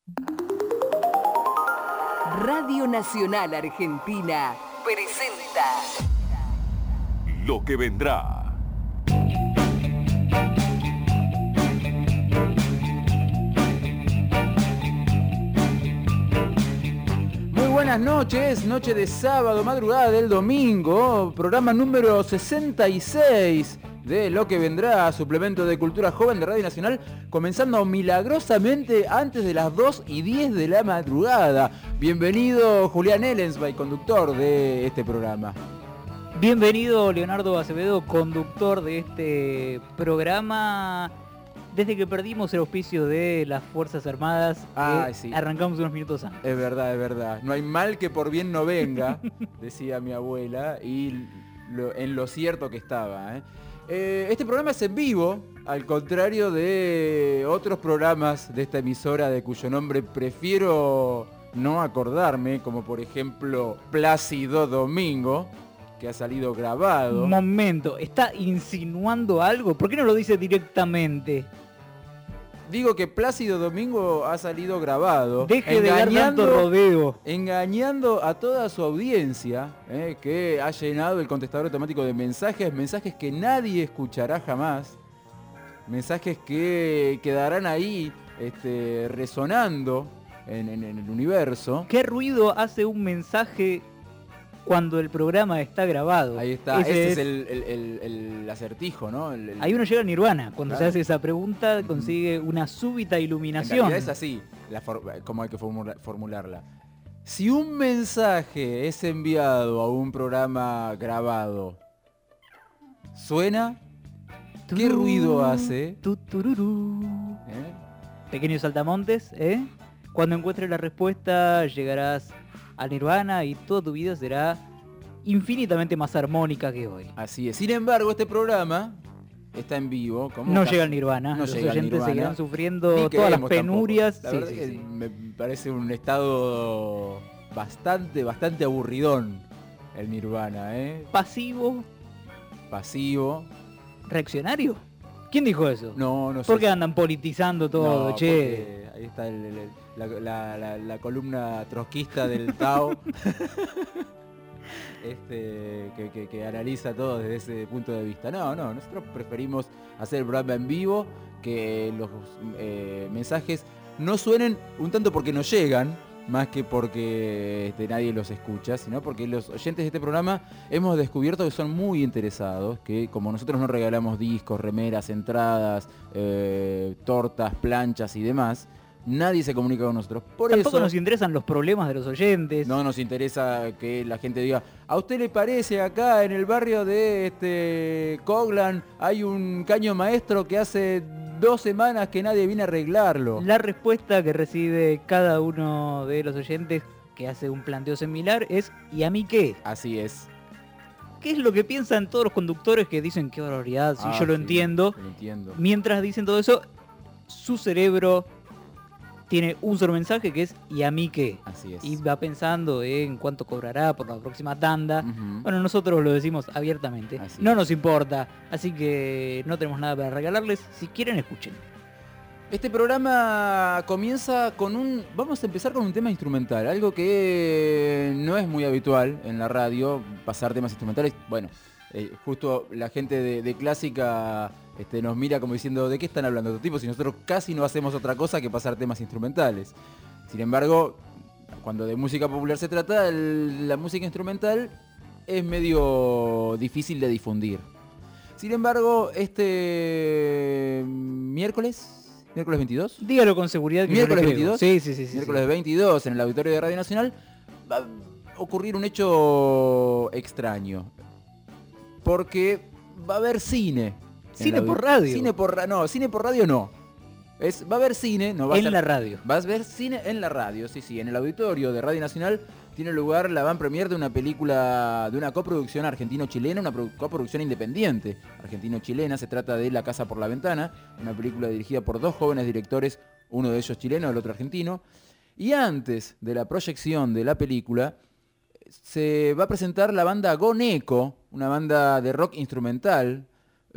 Radio Nacional Argentina presenta Lo que vendrá. Muy buenas noches, noche de sábado, madrugada del domingo, programa número 66 de Lo que vendrá, suplemento de cultura joven de Radio Nacional, comenzando milagrosamente antes de las 2:10 de la madrugada. Bienvenido Julián Ellensby, conductor de este programa. Bienvenido Leonardo Acevedo, conductor de este programa. Desde que perdimos el auspicio de las Fuerzas Armadas, Sí. Arrancamos unos minutos antes. Es verdad, es verdad. No hay mal que por bien no venga, decía mi abuela, y en lo cierto que estaba. Este programa es en vivo, al contrario de otros programas de esta emisora de cuyo nombre prefiero no acordarme, como por ejemplo Plácido Domingo, que ha salido grabado. Un momento, ¿está insinuando algo? ¿Por qué no lo dice directamente? Digo que Plácido Domingo ha salido grabado. Deje de dar tanto rodeo. Engañando a toda su audiencia, que ha llenado el contestador automático de mensajes que nadie escuchará jamás, mensajes que quedarán ahí resonando en el universo. ¿Qué ruido hace un mensaje cuando el programa está grabado? Ahí está, ese es el acertijo, ¿no? Ahí uno llega a Nirvana. Cuando Claro. se hace esa pregunta, consigue una súbita En iluminación. realidad es así, como hay que formularla. Si un mensaje es enviado a un programa grabado, ¿suena? ¿Qué ruido hace? Tutururú. ¿Eh? Pequeños saltamontes, ¿eh? Cuando encuentres la respuesta, llegarás a Nirvana y toda tu vida será infinitamente más armónica que hoy. Así es. Sin embargo, este programa está en vivo. No llega al Nirvana. No Los llega al oyentes Nirvana. seguirán Ni sufriendo todas las queremos penurias. tampoco. La verdad que me parece un estado bastante aburridón el Nirvana, Pasivo, pasivo. reaccionario. ¿Quién dijo eso? No sé. ¿Por qué andan politizando todo, No, che? porque ahí está la columna trotskista del Tao. Que analiza todo desde ese punto de vista. No, nosotros preferimos hacer el programa en vivo, que los mensajes no suenen un tanto porque no llegan, más que porque nadie los escucha, sino porque los oyentes de este programa hemos descubierto que son muy interesados, que como nosotros no regalamos discos, remeras, entradas, tortas, planchas y demás, nadie se comunica con nosotros. Por Tampoco eso nos interesan los problemas de los oyentes. no nos interesa que la gente diga, ¿a usted le parece acá en el barrio de Coglan hay un caño maestro que hace 2 semanas que nadie viene a arreglarlo? La respuesta que recibe cada uno de los oyentes que hace un planteo similar es ¿y a mí qué? Así es. ¿Qué es lo que piensan todos los conductores que dicen qué barbaridad? Si yo lo entiendo. Lo entiendo. Mientras dicen todo eso, su cerebro tiene un solo mensaje que es ¿y a mí qué? Así es. Y va pensando en cuánto cobrará por la próxima tanda. Ujú. Bueno, nosotros lo decimos abiertamente. Así No es. nos importa, así que no tenemos nada para regalarles. Si quieren, escuchen. Este programa comienza con vamos a empezar con un tema instrumental, algo que no es muy habitual en la radio, pasar temas instrumentales. Bueno, justo la gente de Clásica nos mira como diciendo, ¿de qué están hablando estos tipos? Y nosotros casi no hacemos otra cosa que pasar temas instrumentales. Sin embargo, cuando de música popular se trata, la música instrumental es medio difícil de difundir. Sin embargo, este miércoles 22. Dígalo con seguridad que ¿Miércoles yo le creo. 22? Sí. Miércoles 22 en el auditorio de Radio Nacional va a ocurrir un hecho extraño. Porque va a haber cine. ¿Cine por radio? Cine por radio no. Va a haber cine, no va a En ser- la radio. Va a ver cine en la radio, sí. En el auditorio de Radio Nacional tiene lugar la van premier de una película, de una coproducción argentino-chilena, una coproducción independiente argentino-chilena. Se trata de La Casa por la Ventana, una película dirigida por 2 jóvenes directores, uno de ellos chileno, el otro argentino. Y antes de la proyección de la película, se va a presentar la banda Go Neko, una banda de rock instrumental.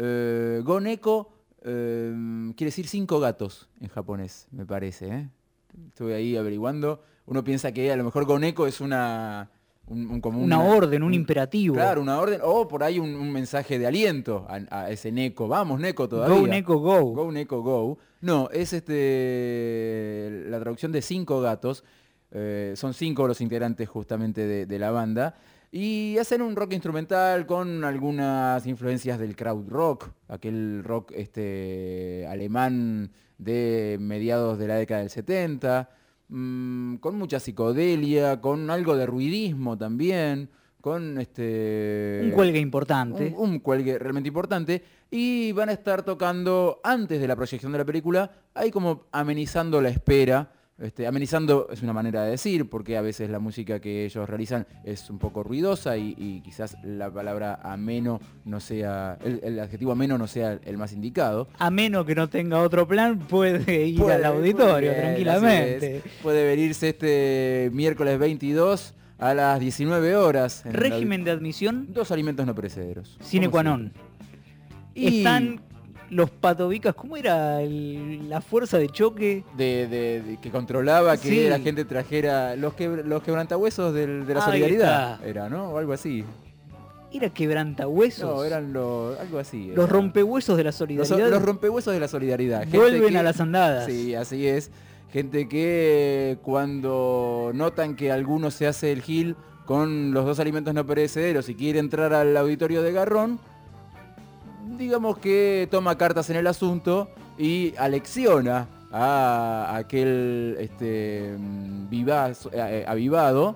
Go Neko quiere decir 5 gatos en japonés, me parece, ¿eh? estuve ahí averiguando. Uno piensa que a lo mejor Go Neko es como una orden, un imperativo. Claro, una orden, o por ahí un mensaje de aliento a ese Neko. Vamos, Neko, todavía. Go Neko Go. Go Neko Go. No, es la traducción de 5 gatos. Son 5 los integrantes justamente de la banda. Y hacen un rock instrumental con algunas influencias del krautrock, aquel rock alemán de mediados de la década del 70. Con mucha psicodelia, con algo de ruidismo también, con un cuelgue importante. Un cuelgue realmente importante. Y van a estar tocando antes de la proyección de la película, ahí como amenizando la espera. Amenizando es una manera de decir, porque a veces la música que ellos realizan es un poco ruidosa y quizás la palabra ameno no sea, el adjetivo ameno no sea el más indicado. Ameno que no tenga otro plan, puede ir al auditorio bien, tranquilamente. Puede venirse este miércoles 22 a las 19 horas. Régimen de admisión. 2 alimentos no perecederos. Sine qua non. Están los patobicas, ¿cómo era la fuerza de choque? Que controlaba que la gente trajera los quebrantahuesos de la solidaridad. Era, ¿no? O algo así. ¿Era quebrantahuesos? No, eran algo así. Los rompehuesos de la solidaridad. Los rompehuesos de la solidaridad. Vuelven a las andadas. Sí, así es. Gente que cuando notan que alguno se hace el gil con los 2 alimentos no perecederos y quiere entrar al auditorio de Garrón, digamos que toma cartas en el asunto y alecciona a aquel avivado,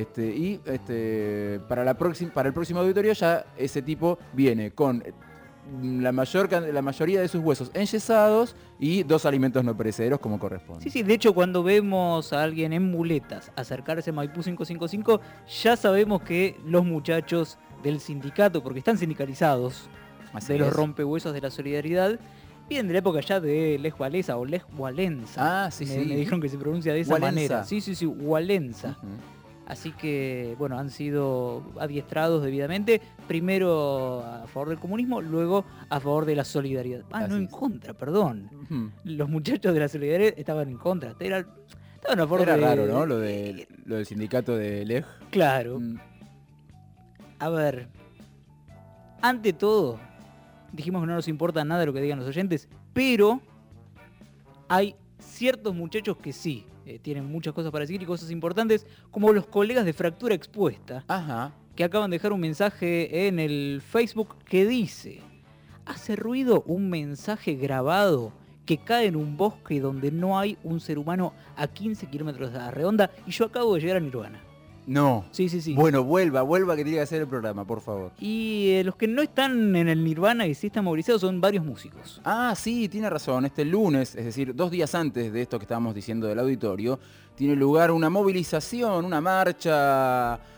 para el próximo auditorio ya ese tipo viene con la mayoría de sus huesos enyesados y 2 alimentos no perecederos como corresponde. Sí, de hecho cuando vemos a alguien en muletas acercarse a Maipú 555, ya sabemos que los muchachos del sindicato, porque están sindicalizados, de los rompehuesos de la solidaridad, vienen de la época ya de Lech Walesa o Lech Walesa. Me dijeron que se pronuncia de esa Walesa. manera. Sí, Walesa. Uh-huh. Así que, bueno, han sido adiestrados debidamente, primero a favor del comunismo, luego a favor de la solidaridad. En contra, perdón. Uh-huh. Los muchachos de la solidaridad estaban en contra. Estaban a favor Era raro, ¿no? Lo del sindicato de Lech. Claro. A ver, ante todo, dijimos que no nos importa nada lo que digan los oyentes, pero hay ciertos muchachos que sí tienen muchas cosas para decir y cosas importantes, como los colegas de Fractura Expuesta, que acaban de dejar un mensaje en el Facebook que dice: hace ruido un mensaje grabado que cae en un bosque donde no hay un ser humano a 15 kilómetros de la redonda y yo acabo de llegar a Nirvana. No. Sí. Bueno, vuelva que tiene que hacer el programa, por favor. Y los que no están en el Nirvana y sí están movilizados son varios músicos. Sí, tiene razón. Este lunes, es decir, 2 días antes de esto que estábamos diciendo del auditorio, tiene lugar una movilización, una marcha a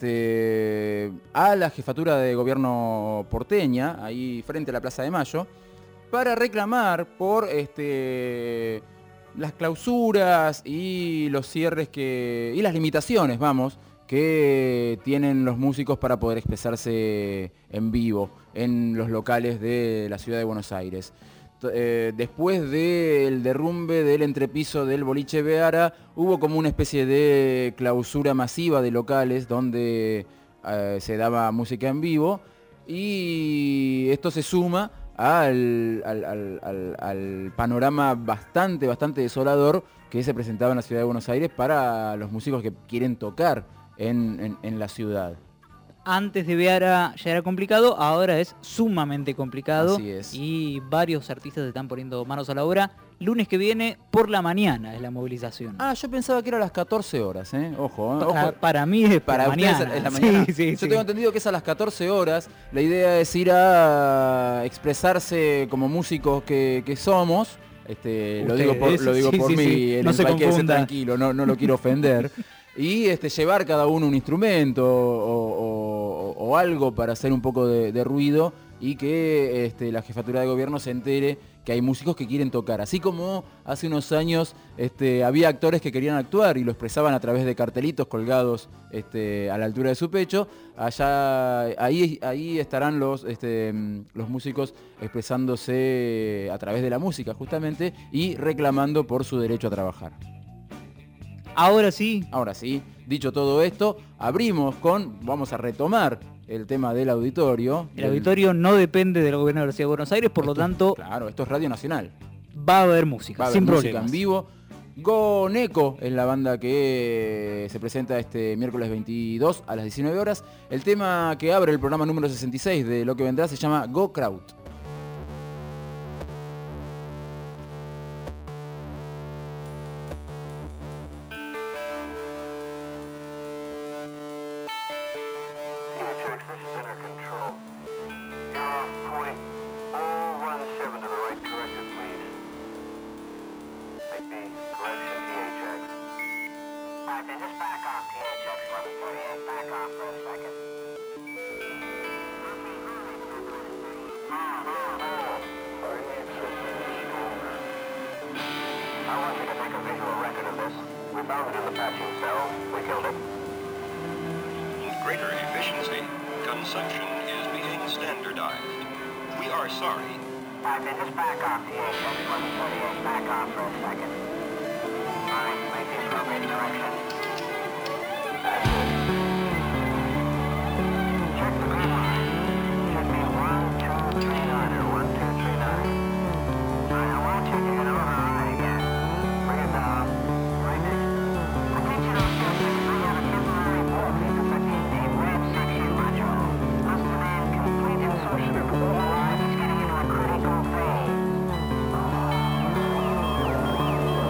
la jefatura de gobierno porteña, ahí frente a la Plaza de Mayo, para reclamar por las clausuras y los cierres y las limitaciones, que tienen los músicos para poder expresarse en vivo en los locales de la ciudad de Buenos Aires. Después del derrumbe del entrepiso del boliche Beara, hubo como una especie de clausura masiva de locales donde se daba música en vivo, y esto se suma al panorama bastante desolador que se presentaba en la ciudad de Buenos Aires para los músicos que quieren tocar en la ciudad. Antes de Beara ya era complicado, ahora es sumamente complicado. Así es. Y varios artistas están poniendo manos a la obra. Lunes que viene por la mañana es la movilización. Yo pensaba que era a las 14 horas, Ojo. Para mí es para mañana. Es la mañana. Sí. Yo tengo entendido que es a las 14 horas. La idea es ir a expresarse como músicos que somos. Lo digo por mí, no se confunda. Tranquilo, no lo quiero ofender. Y llevar cada uno un instrumento o algo para hacer un poco de ruido, y que la jefatura de gobierno se entere que hay músicos que quieren tocar. Así como hace unos años había actores que querían actuar y lo expresaban a través de cartelitos colgados a la altura de su pecho. Ahí estarán los músicos expresándose a través de la música justamente y reclamando por su derecho a trabajar. Ahora sí. Ahora sí, dicho todo esto, vamos a retomar el tema del auditorio. El auditorio no depende del gobierno de la Ciudad de Buenos Aires, por lo tanto, Claro, esto es Radio Nacional. va a haber música, Va a haber sin música problemas. en vivo. Go Neko es la banda que se presenta este miércoles 22 a las 19 horas. El tema que abre el programa número 66 de Lo que vendrá se llama Go Crowd. Greater efficiency, consumption is being standardized. We are sorry. Just back off the HX 1138. Back off for a second. Alright, make the appropriate direction. That's it. Check the green line. Should be 1239 or 1239. Alright, I want you to get override again. Bring it down. Right next. Attention on 263, have a temporary fault intersecting a red section module. Must demand complete insertion of override. It's getting into a critical phase.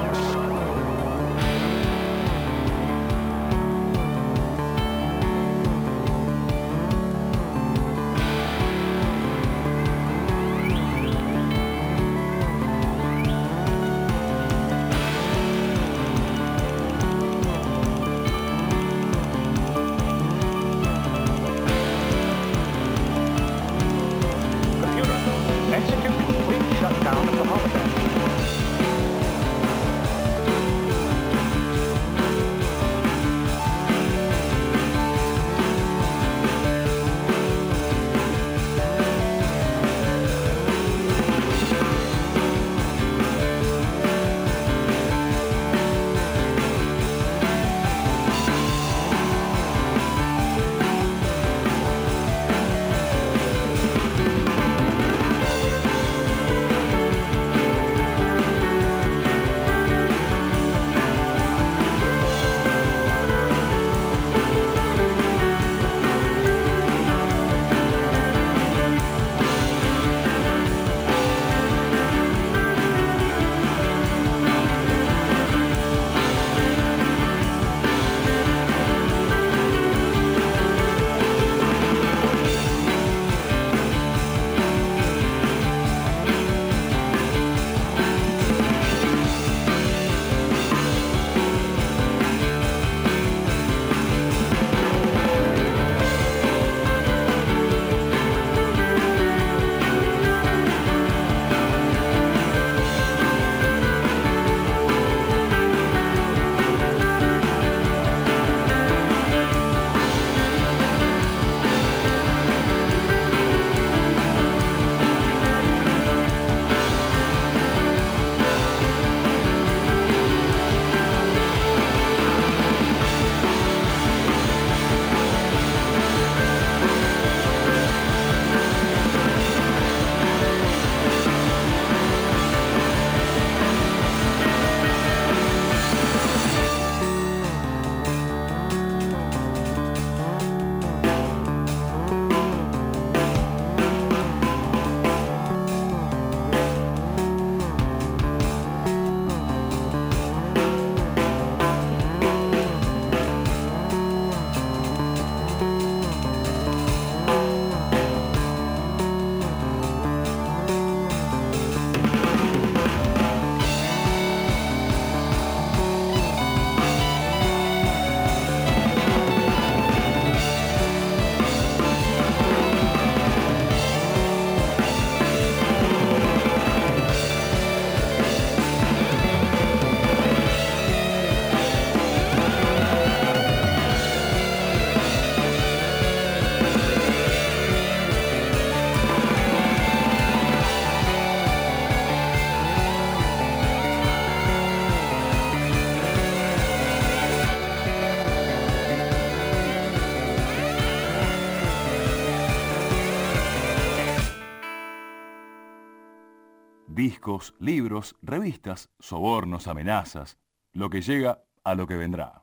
discos, libros, revistas, sobornos, amenazas. Lo que llega a lo que vendrá.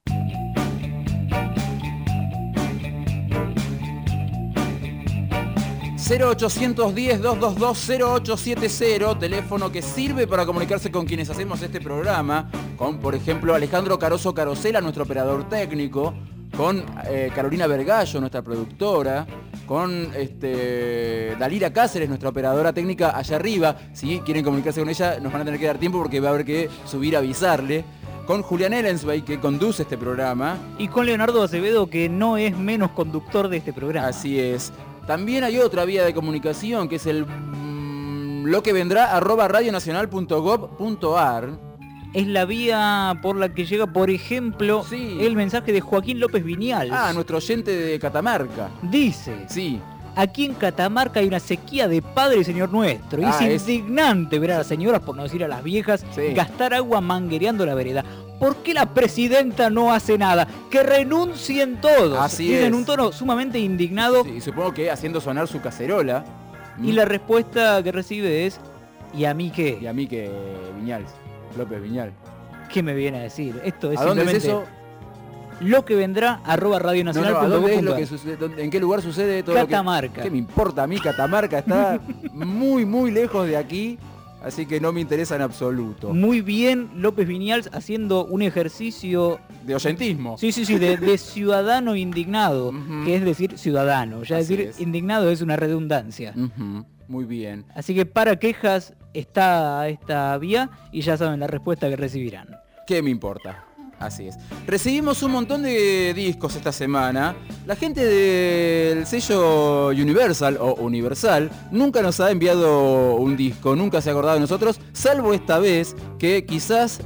...0810-222-0870... teléfono que sirve para comunicarse con quienes hacemos este programa, con, por ejemplo, Alejandro Caroso Carosela, nuestro operador técnico, con Carolina Vergallo, nuestra productora, con Dalira Cáceres, nuestra operadora técnica allá arriba. Si quieren comunicarse con ella, nos van a tener que dar tiempo porque va a haber que subir a avisarle. Con Julián Ellensweig, que conduce este programa. Y con Leonardo Acevedo, que no es menos conductor de este programa. Así es. También hay otra vía de comunicación, que es el lo que vendrá @radionacional.gov.ar. Es la vía por la que llega, por ejemplo, Sí. el mensaje de Joaquín López Viñals. Nuestro oyente de Catamarca. Dice, Sí. aquí en Catamarca hay una sequía de Padre y Señor Nuestro. Y es indignante ver a las señoras, por no decir a las viejas, Sí. gastar agua manguereando la vereda. ¿Por qué la presidenta no hace nada? ¡Que renuncien todos! Así Dice en es. un tono sumamente indignado. Sí, supongo que haciendo sonar su cacerola. Y la respuesta que recibe es, ¿y a mí qué? Y a mí que Viñals, López Viñal. ¿Qué me viene a decir? Esto es ¿A dónde es simplemente eso? lo que vendrá ¿A dónde es lo @radionacional.gov.ar. que sucede? ¿En qué lugar sucede todo Catamarca. ¿Qué me importa a mí? Catamarca está muy, muy lejos de aquí, así que no me interesa en absoluto. Muy bien López Viñals haciendo un ejercicio, De oyentismo. sí, de ciudadano indignado, Ujú. que es decir ciudadano. Ya Así decir es. indignado es una redundancia. Ujú, muy bien. Así que para quejas está esta vía y ya saben la respuesta que recibirán. ¿Qué me importa? Así es. Recibimos un montón de discos esta semana. La gente del sello Universal o Universal nunca nos ha enviado un disco, nunca se ha acordado de nosotros, salvo esta vez que quizás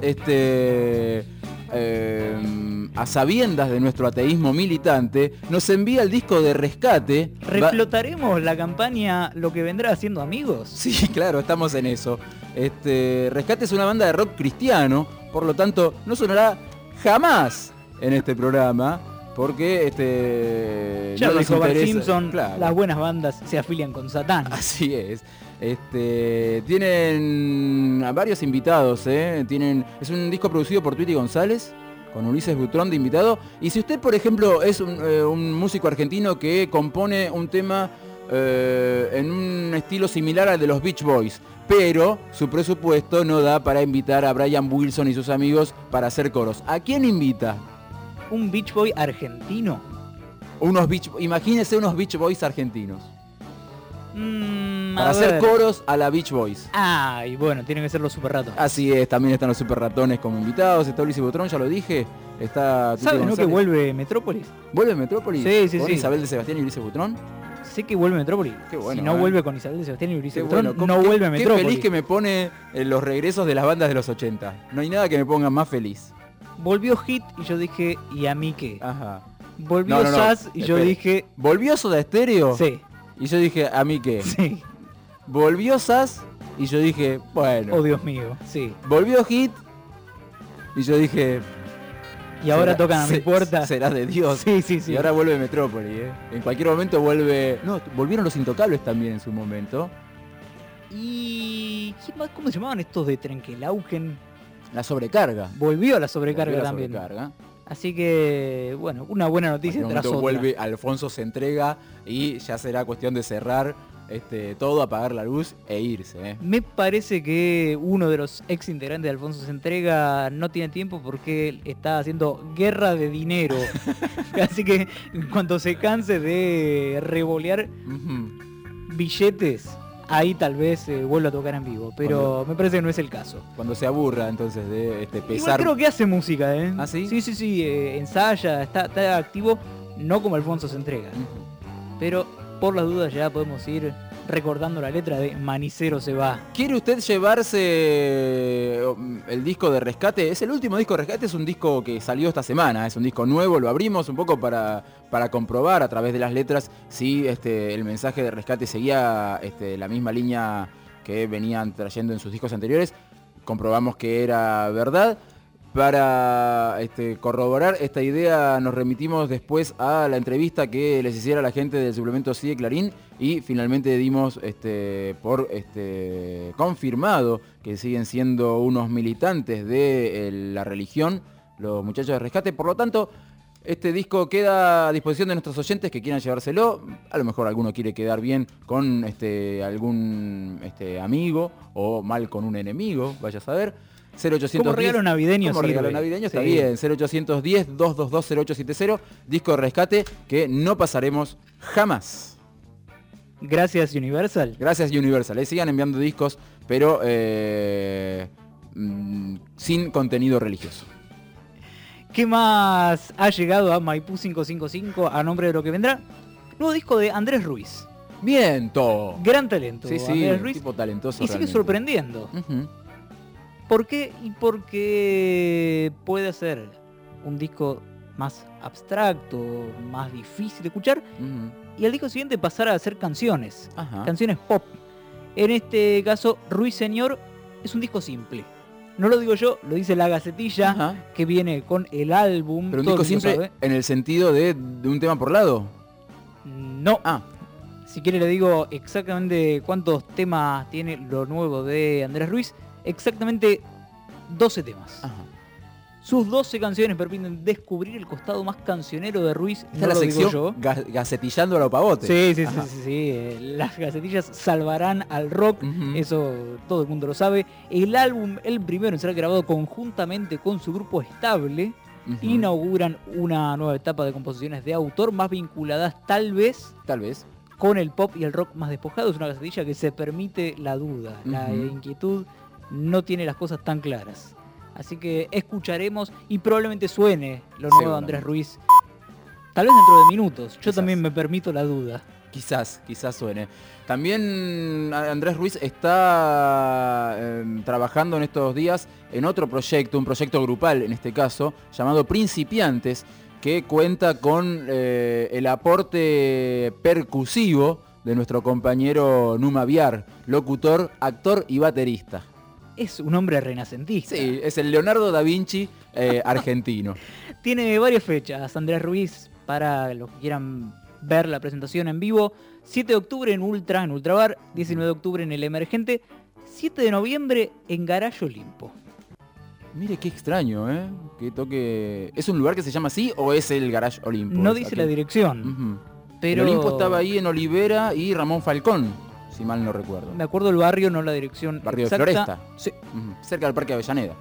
a sabiendas de nuestro ateísmo militante, nos envía el disco de Rescate. ¿Reflotaremos la campaña Lo que vendrá haciendo amigos? Sí, claro, estamos en eso. Rescate es una banda de rock cristiano, por lo tanto no sonará jamás en este programa, porque Ya no lo nos dijo Bart interesa. Simpson, Claro. las buenas bandas se afilian con Satán. Así es. Tienen a varios invitados, es un disco producido por Tweety González, con Ulises Butrón de invitado. Y si usted, por ejemplo, es un músico argentino que compone un tema en un estilo similar al de los Beach Boys, pero su presupuesto no da para invitar a Brian Wilson y sus amigos para hacer coros, ¿a quién invita? ¿Un Beach Boy argentino? Imagínese unos Beach Boys argentinos. A Para hacer ver. coros a la Beach Boys. Ay, bueno, tienen que ser los super ratos. Así es, también están los Super Ratones como invitados, está Ulises Butrón, ya lo dije. Está Tuti ¿Sabes, no, que González. vuelve Metrópolis? ¿Vuelve Metrópolis? Sí, ¿Con sí. Isabel de Sebastián y Ulises Butrón? Sé que vuelve Metrópolis. Qué bueno, si no ¿eh? vuelve con Isabel de Sebastián y Ulises Qué Butrón, bueno, no vuelve qué Metrópolis. feliz que me pone los regresos de las bandas de los 80. No hay nada que me ponga más feliz. Volvió Hit y yo dije, ¿y a mí qué? Ajá. Volvió No. Sass y yo Espere. dije, ¿Volvió Soda Stereo? sí, Y yo dije, ¿a mí qué? sí. Volvió Sass y yo dije, bueno. Oh, Dios mío, sí. Volvió Hit y yo dije, Y ahora será- tocan a mi puerta. Será de Dios. Sí, sí, sí. Y ahora vuelve Metrópoli, ¿eh? En cualquier momento vuelve... No, volvieron los Intocables también en su momento. Y... ¿quién más? ¿Cómo se llamaban estos de Trenkelauken? La Sobrecarga. Volvió a la sobrecarga Volvió la también. Sobrecarga. Así que, bueno, una buena En noticia cualquier tras momento otra. vuelve, Alfonso se entrega y ya será cuestión de cerrar todo, apagar la luz e irse, ¿eh? Me parece que uno de los ex integrantes de Alfonso se entrega no tiene tiempo porque él está haciendo guerra de dinero. Así que en cuanto se canse de revolear Ujú. billetes, ahí tal vez vuelva a tocar en vivo. Pero me parece que no es el caso. Cuando se aburra entonces de Igual pesar... creo que hace música, ¿eh? ¿Ah, sí? Sí, ensaya, está activo, no como Alfonso se entrega. Ujú. Pero por las dudas ya podemos ir recordando la letra de Manicero se va. ¿Quiere usted llevarse el disco de Rescate? Es el último disco de Rescate, es un disco que salió esta semana, es un disco nuevo, lo abrimos un poco para comprobar a través de las letras si el mensaje de Rescate seguía la misma línea que venían trayendo en sus discos anteriores. Comprobamos que era verdad. Para corroborar esta idea nos remitimos después a la entrevista que les hiciera la gente del suplemento Sí de Clarín y finalmente dimos por confirmado que siguen siendo unos militantes de la religión, los muchachos de Rescate. Por lo tanto, este disco queda a disposición de nuestros oyentes que quieran llevárselo. A lo mejor alguno quiere quedar bien con algún amigo o mal con un enemigo, vaya a saber. 0810, como regalo navideño. Como regalo navideño está bien. 0810-222-0870, disco de Rescate que no pasaremos jamás. Gracias Universal. Gracias Universal. Sigan enviando discos, pero sin contenido religioso. ¿Qué más ha llegado a Maipú 555 a nombre de lo que vendrá? Nuevo disco de Andrés Ruiz. Viento. Gran talento. Sí, Andrés Ruiz. tipo talentoso. Y sigue realmente sorprendiendo. Uh-huh. ¿Por qué? Y porque puede ser un disco más abstracto, más difícil de escuchar, Uh-huh. y al disco siguiente pasar a hacer canciones, Ajá. canciones pop. En este caso, Ruiseñor es un disco simple. No lo digo yo, lo dice la Gacetilla, Ajá. que viene con el álbum. Pero un todo disco el mundo simple sabe. en el sentido de un tema por lado. No. Ah, Si quiere le digo exactamente cuántos temas tiene lo nuevo de Andrés Ruiz. Exactamente 12 temas. ajá. Sus 12 canciones permiten descubrir el costado más cancionero de Ruiz. Esta es la lo digo sección yo. gacetillando a los pavotes. Sí. Ajá. Las gacetillas salvarán al rock, Ujú. eso todo el mundo lo sabe. El álbum, el primero en ser grabado conjuntamente con su grupo Estable, Ujú. inauguran una nueva etapa de composiciones de autor más vinculadas tal vez Tal vez. con el pop y el rock más despojado. Es una gacetilla que se permite la duda, la Ujú. inquietud, no tiene las cosas tan claras. Así que escucharemos y probablemente suene lo nuevo de Seguramente. Andrés Ruiz. Tal vez dentro de minutos. Yo Quizás. también me permito la duda. Quizás suene. También Andrés Ruiz está trabajando en estos días en otro proyecto, un proyecto grupal en este caso, llamado Principiantes, que cuenta con el aporte percusivo de nuestro compañero Numa Viar, locutor, actor y baterista. Es un hombre renacentista. Sí, es el Leonardo da Vinci argentino. Tiene varias fechas, Andrés Ruiz, para los que quieran ver la presentación en vivo. 7 de octubre en Ultrabar, 19 de octubre en El Emergente, 7 de noviembre en Garage Olimpo. Mire qué extraño, que toque... ¿Es un lugar que se llama así o es el Garage Olimpo? No Es dice aquel- la dirección, Ujú. pero El Olimpo estaba ahí en Olivera y Ramón Falcón, si mal no recuerdo. me acuerdo el barrio, no la dirección Barrio de exacta. Floresta. Sí. Ujú. Cerca del Parque Avellaneda.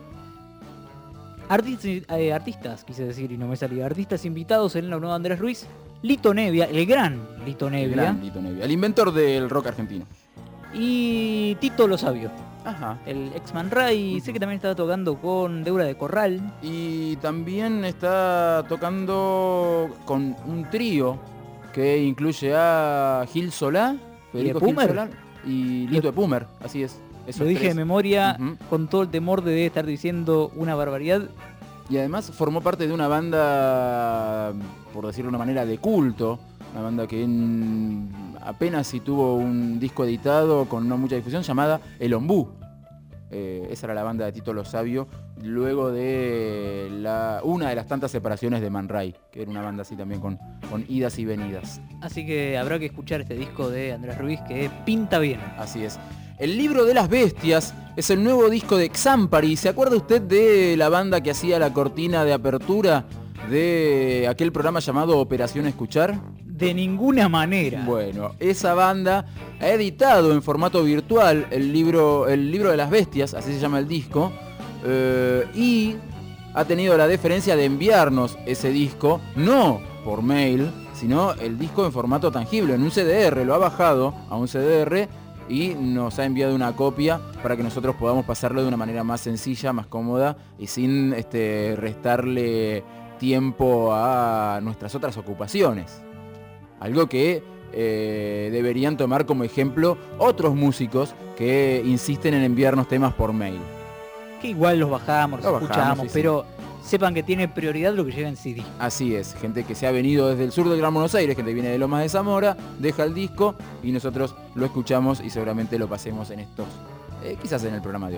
Artistas, quise decir y no me salía. Artistas invitados en la nueva Andrés Ruiz. Lito Nevia, el gran Lito El Nevia. gran Lito Nevia, el inventor del rock argentino. Y Tito Lo Sabio, Ajá. el ex-Man Ray. Sé que también estaba tocando con Débora de Corral. Y también está tocando con un trío que incluye a Gil Solá, Federico Gil Pumer. Solá y Lito de Pumer, así es. Esos Lo dije tres. de memoria, Ujú. con todo el temor de estar diciendo una barbaridad. Y además formó parte de una banda, por decirlo de una manera, de culto. Una banda que apenas si tuvo un disco editado con no mucha difusión, llamada El Ombú. Esa era la banda de Tito Lo Sabio, luego de una de las tantas separaciones de Man Ray, que era una banda así también con idas y venidas. Así que habrá que escuchar este disco de Andrés Ruiz que pinta bien. Así es. El Libro de las Bestias es el nuevo disco de Xampari. ¿Se acuerda usted de la banda que hacía la cortina de apertura de aquel programa llamado Operación Escuchar? De ninguna manera. Bueno, esa banda ha editado en formato virtual el libro de las Bestias, así se llama el disco, y ha tenido la deferencia de enviarnos ese disco, no por mail, sino el disco en formato tangible, en un CDR, lo ha bajado a un CDR y nos ha enviado una copia para que nosotros podamos pasarlo de una manera más sencilla, más cómoda y sin restarle tiempo a nuestras otras ocupaciones. Algo que deberían tomar como ejemplo otros músicos que insisten en enviarnos temas por mail. Que igual los bajamos, Lo los bajamos, escuchamos, sí, sí. pero sepan que tiene prioridad lo que llega en CD. Así es, gente que se ha venido desde el sur del Gran Buenos Aires, gente que viene de Lomas de Zamora, deja el disco y nosotros lo escuchamos y seguramente lo pasemos en estos, quizás en el programa de hoy.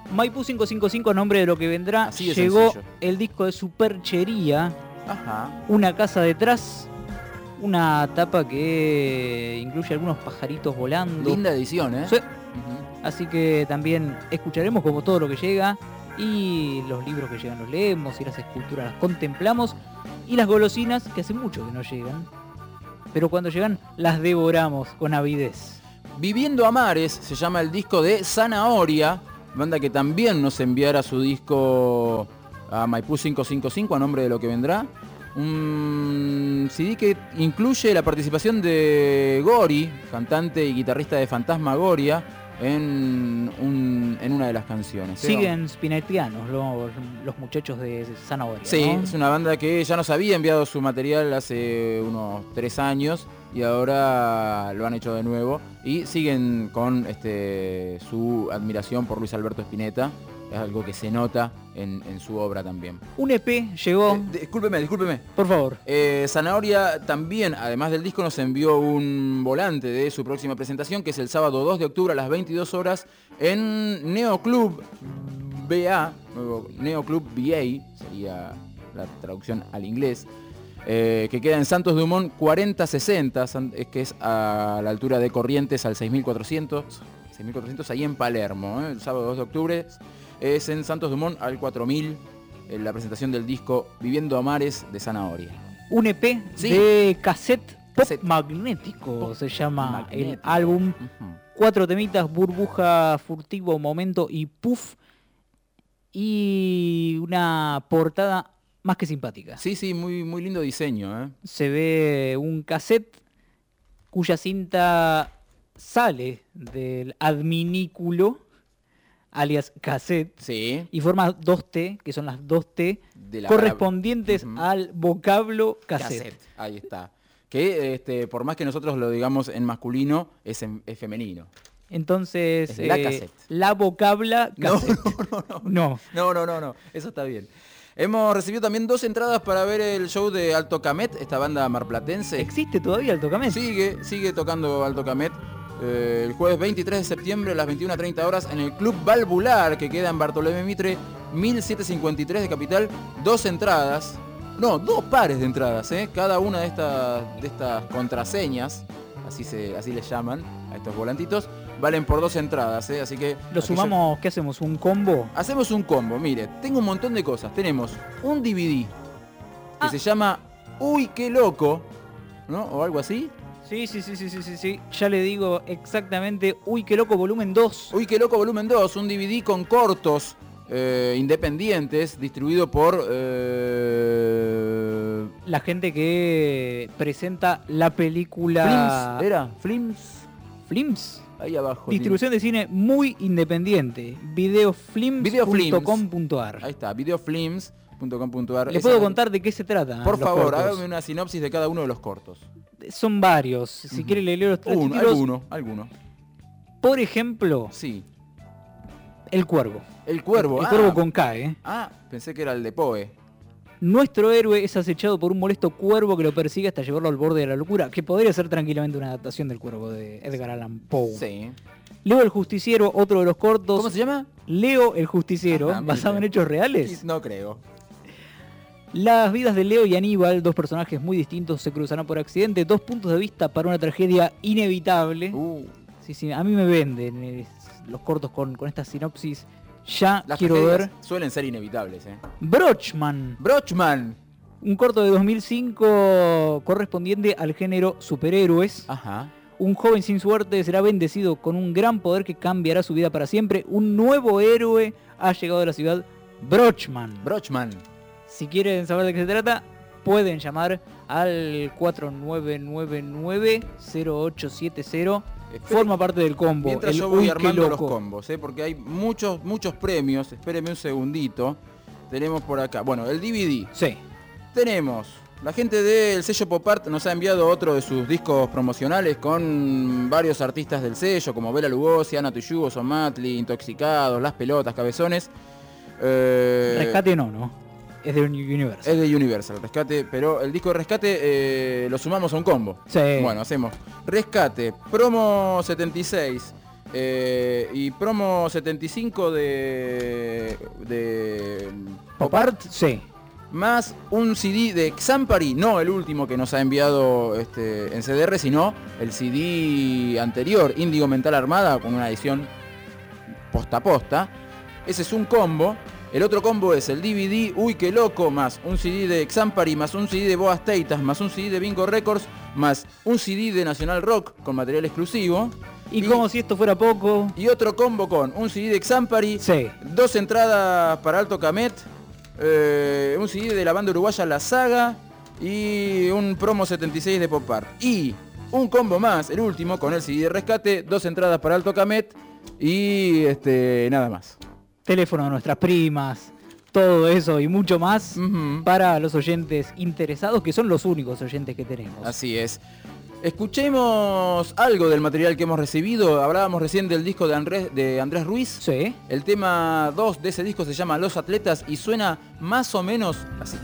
Maipú 555, a nombre de lo que vendrá, Así de llegó sencillo. el disco de Superchería, Ajá. Una casa detrás, una tapa que incluye algunos pajaritos volando. Linda edición, ¿eh? Sí. Ujú. Así que también escucharemos como todo lo que llega, y los libros que llegan los leemos, y las esculturas las contemplamos, y las golosinas que hace mucho que no llegan, pero cuando llegan las devoramos con avidez. Viviendo a Mares se llama el disco de Zanahoria, banda que también nos enviará su disco a Maipú 555 a nombre de lo que vendrá. Un CD que incluye la participación de Gori, cantante y guitarrista de Fantasmagoria, en una de las canciones. Siguen spinettianos los muchachos de Zanahoria, Sí, ¿no? es una banda que ya nos había enviado su material hace unos 3 años y ahora lo han hecho de nuevo y siguen con su admiración por Luis Alberto Spinetta. Es algo que se nota en su obra también. Un EP llegó, Discúlpeme. por favor. Zanahoria también, además del disco, nos envió un volante de su próxima presentación, que es el sábado 2 de octubre a las 22 horas en Neoclub BA, Neoclub BA, sería la traducción al inglés, que queda en Santos Dumont 4060, que es a la altura de Corrientes al 6400, ahí en Palermo, el sábado 2 de octubre. Es en Santos Dumont al 4000, en la presentación del disco Viviendo a Mares de Zanahoria. Un EP Sí. de cassette pop Cassette. magnético, Pop se llama el magnético. álbum. Ujú. 4 temitas, Burbuja, Furtivo, Momento y Puff. Y una portada más que simpática. Sí, muy, muy lindo diseño, ¿eh? Se ve un cassette cuya cinta sale del adminículo, alias cassette, Sí. y forma 2T, que son las 2T De la correspondientes Ujú. al vocablo cassette. Ahí está. Que por más que nosotros lo digamos en masculino, es femenino. Entonces, Es la cassette. la vocabla cassette. No. No. Eso está bien. Hemos recibido también 2 entradas para ver el show de Alto Camet, esta banda marplatense. ¿Existe todavía el tocamento? Sigue tocando Alto Camet. El jueves 23 de septiembre a las 21:30 horas en el Club Valvular, que queda en Bartolomé Mitre 1753 de Capital. 2 entradas, no, 2 pares de entradas, cada una de estas contraseñas, así les llaman a estos volantitos, valen por 2 entradas, así que Lo sumamos, ¿qué hacemos? ¿Un combo? hacemos un combo. Mire, tengo un montón de cosas. Tenemos un DVD que se llama Uy, qué loco, ¿no? O algo así. Sí. Ya le digo exactamente. Uy, qué loco, volumen 2. Uy, qué loco, volumen 2, un DVD con cortos independientes, distribuido por... La gente que presenta la película... Flims, ¿era? Flims. Ahí abajo. Distribución de cine muy independiente. Videoflims.com.ar. Ahí está, videoflims.com.ar. ¿Le puedo contar de qué se trata? Por los favor, cortos? hágame una sinopsis de cada uno de los cortos. Son varios. Si quiere le leo los 3 títulos. Alguno. Por ejemplo, Sí. El Cuervo. El Cuervo. El Cuervo con K, ¿eh? Pensé que era el de Poe. Nuestro héroe es acechado por un molesto cuervo que lo persigue hasta llevarlo al borde de la locura, que podría ser tranquilamente una adaptación del Cuervo de Edgar Allan Poe. Sí. Leo el Justiciero, otro de los cortos. ¿Cómo se llama? Leo el Justiciero, Ajá, basado en mire. hechos reales. No creo. Las vidas de Leo y Aníbal, 2 personajes muy distintos, se cruzarán por accidente. 2 puntos de vista para una tragedia inevitable. Sí, a mí me venden los cortos con esta sinopsis. Ya Las quiero tragedias ver. suelen ser inevitables, Brochman, Brochman. un corto de 2005 correspondiente al género superhéroes. Ajá. Un joven sin suerte será bendecido con un gran poder que cambiará su vida para siempre. Un nuevo héroe ha llegado a la ciudad, Brochman. Brochman. Si quieren saber de qué se trata, pueden llamar al 4999-0870. Forma parte del combo. Mientras el yo voy Uy, qué armando los loco. combos, porque hay muchos premios. Espéreme un segundito. Tenemos por acá, bueno, el DVD. Sí. Tenemos, la gente del sello Pop Art nos ha enviado otro de sus discos promocionales con varios artistas del sello, como Bela Lugosi, Ana Tuyugo, Son Matli, Intoxicados, Las Pelotas, Cabezones. Rescate no. Es de Universal. Es de Universal, Rescate, pero el disco de Rescate lo sumamos a un combo. Sí. Bueno, hacemos Rescate, promo 76, Y promo 75 de Pop Art, sí. más un CD de Xampari, no el último que nos ha enviado en CDR, sino el CD anterior, Índigo Mental Armada, con una edición posta a posta. Ese es un combo. El otro combo es el DVD Uy Qué Loco, más un CD de Xampari, más un CD de Boas Teitas, más un CD de Bingo Records, más un CD de Nacional Rock con material exclusivo. Y como si esto fuera poco... Y otro combo con un CD de Xampari, Sí. 2 entradas para Alto Camet, un CD de la banda uruguaya La Saga y un promo 76 de Pop Art. Y un combo más, el último, con el CD de Rescate, 2 entradas para Alto Camet y nada más. Teléfono de nuestras primas, todo eso y mucho más Ujú. para los oyentes interesados, que son los únicos oyentes que tenemos. Así es. Escuchemos algo del material que hemos recibido. Hablábamos recién del disco de Andrés Ruiz. Sí. El tema 2 de ese disco se llama Los Atletas y suena más o menos así.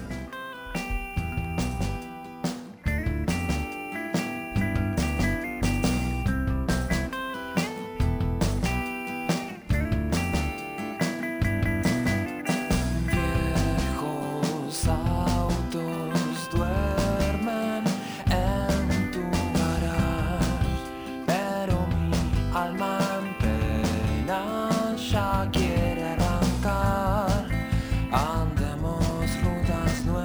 Viejos autos duermen en tu garage, pero mi alma en pena ya quiere arrancar. Andemos rutas nuevas.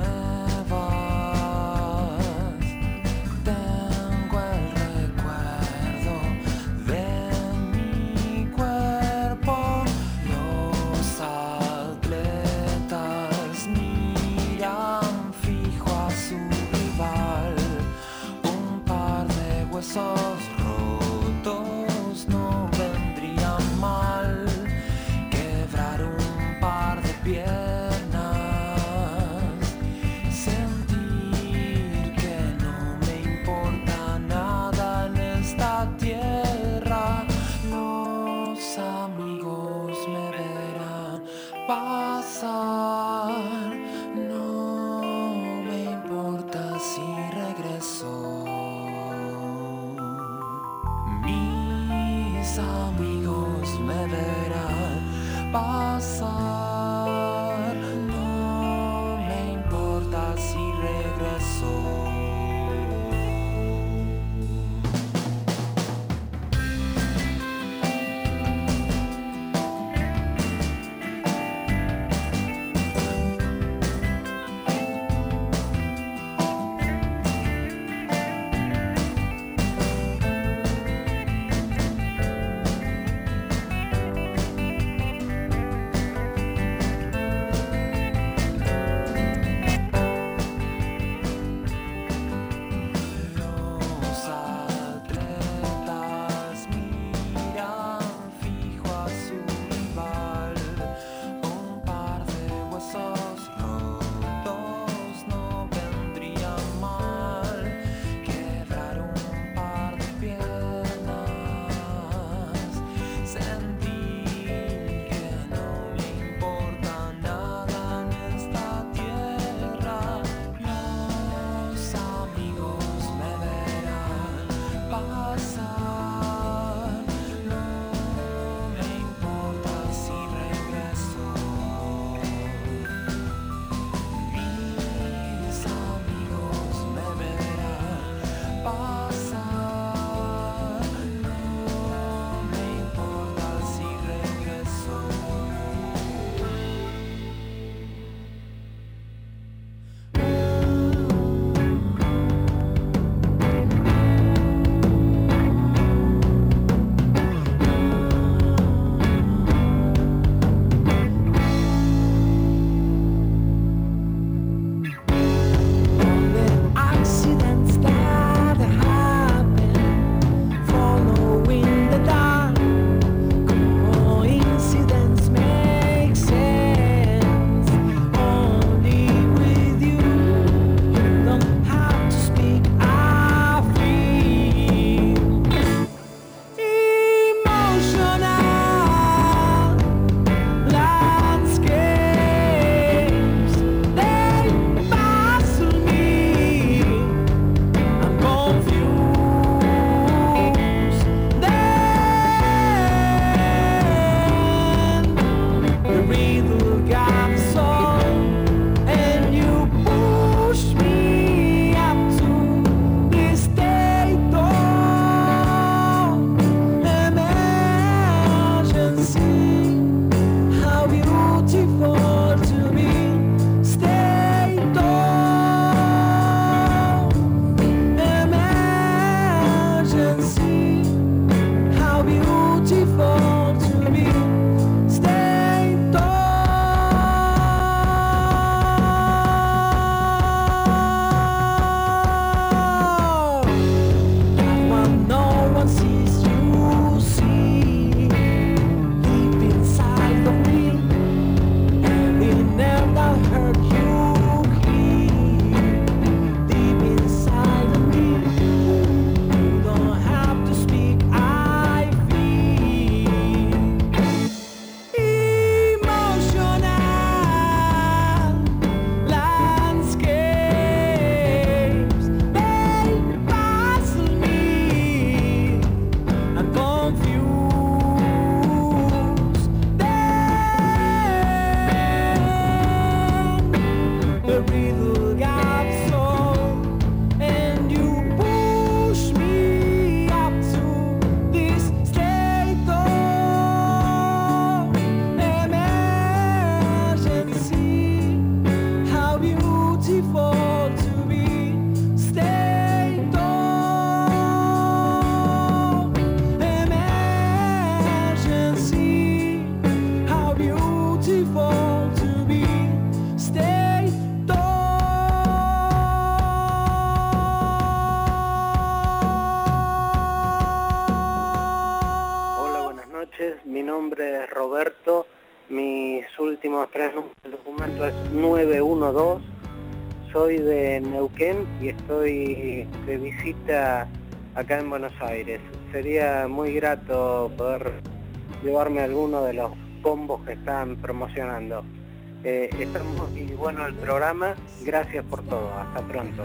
últimos 3 números del documento es 912. Soy de Neuquén y estoy de visita acá en Buenos Aires. Sería muy grato poder llevarme alguno de los combos que están promocionando. Está muy bueno el programa. Gracias por todo. Hasta pronto.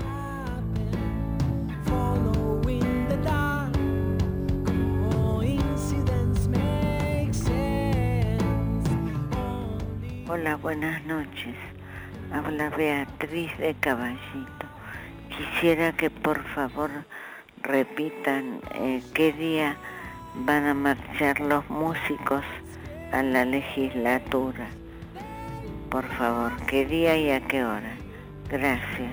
Hola, buenas noches. Habla Beatriz de Caballito. Quisiera que por favor repitan qué día van a marchar los músicos a la legislatura. Por favor, qué día y a qué hora. Gracias.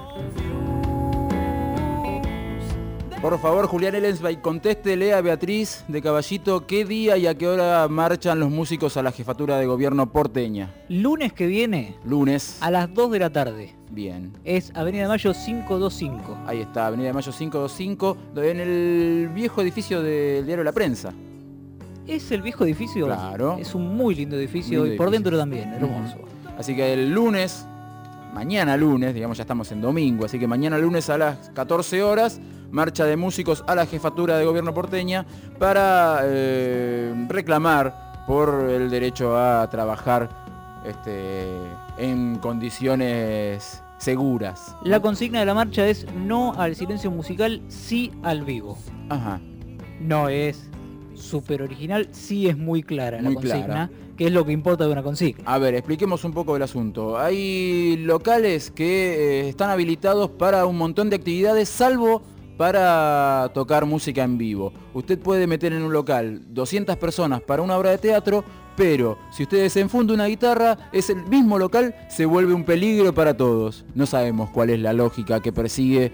Por favor, Julián Ellensweig, contéstele a Beatriz de Caballito qué día y a qué hora marchan los músicos a la jefatura de gobierno porteña. Lunes que viene, Lunes. a las 2 de la tarde. Bien. Es Avenida de Mayo 525. Ahí está, Avenida de Mayo 525, en el viejo edificio del diario La Prensa. Es el viejo edificio. Claro. Es un muy lindo edificio y por dentro también, hermoso. Así que el lunes, mañana lunes, digamos ya estamos en domingo, así que mañana lunes a las 14 horas, marcha de músicos a la jefatura de gobierno porteña para reclamar por el derecho a trabajar en condiciones seguras. La consigna de la marcha es no al silencio musical, sí al vivo. Ajá. No es súper original, sí es muy clara la Muy consigna, clara. que es lo que importa de una consigna. A ver, expliquemos un poco el asunto. Hay locales que están habilitados para un montón de actividades, salvo para tocar música en vivo. Usted puede meter en un local 200 personas para una obra de teatro, pero si usted desenfunda una guitarra, ese mismo local se vuelve un peligro para todos. No sabemos cuál es la lógica que persigue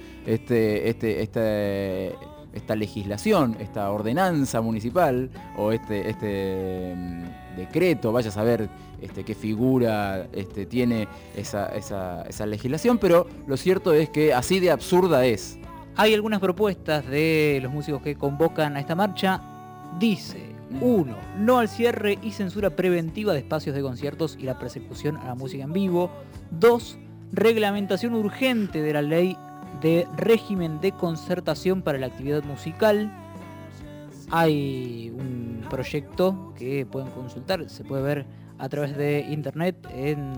esta legislación, esta ordenanza municipal o este decreto, vaya a saber qué figura tiene esa legislación, pero lo cierto es que así de absurda es. Hay algunas propuestas de los músicos que convocan a esta marcha. Dice: 1. No al cierre y censura preventiva de espacios de conciertos y la persecución a la música en vivo. 2. Reglamentación urgente de la ley de régimen de concertación para la actividad musical. Hay un proyecto que pueden consultar, se puede ver a través de internet en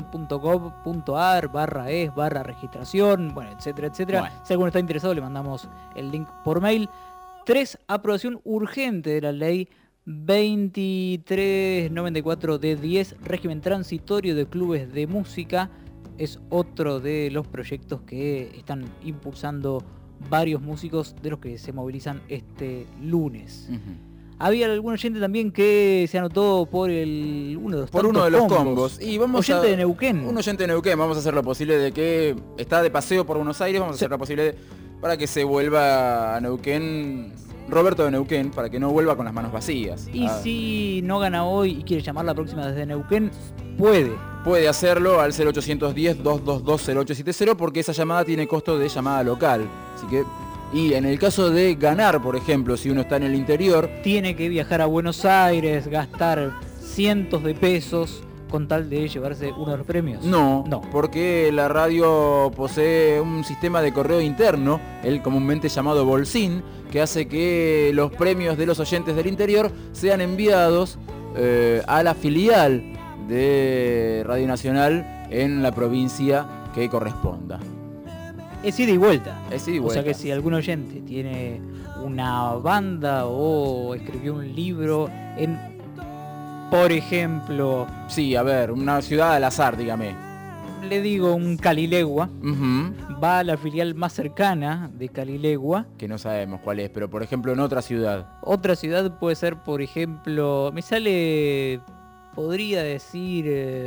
cedom.gov.ar/es/registración, bueno, etcétera, etcétera. Bueno. Si alguno está interesado, le mandamos el link por mail. 3. Aprobación urgente de la ley 2394 de 10, régimen transitorio de clubes de música. Es otro de los proyectos que están impulsando varios músicos de los que se movilizan este lunes. Había algún oyente también que se anotó por uno de los combos. Y vamos oyente de Neuquén. Un oyente de Neuquén. Vamos a hacer lo posible de que está de paseo por Buenos Aires. Vamos a hacer lo posible para que se vuelva a Neuquén, Roberto de Neuquén, para que no vuelva con las manos vacías. Y si no gana hoy y quiere llamar la próxima desde Neuquén, puede hacerlo al 0810-222-0870 porque esa llamada tiene costo de llamada local. Así que, y en el caso de ganar, por ejemplo, si uno está en el interior, tiene que viajar a Buenos Aires, gastar cientos de pesos con tal de llevarse uno de los premios. No, porque la radio posee un sistema de correo interno, el comúnmente llamado bolsín, que hace que los premios de los oyentes del interior sean enviados a la filial de Radio Nacional en la provincia que corresponda. Es ida y vuelta. Es ida y O vuelta. sea que si algún oyente tiene una banda o escribió un libro en, por ejemplo... Sí, a ver, una ciudad al azar, dígame. Le digo un Calilegua. Va a la filial más cercana de Calilegua. Que no sabemos cuál es, pero por ejemplo en otra ciudad. Otra ciudad puede ser, por ejemplo... Me sale... Podría decir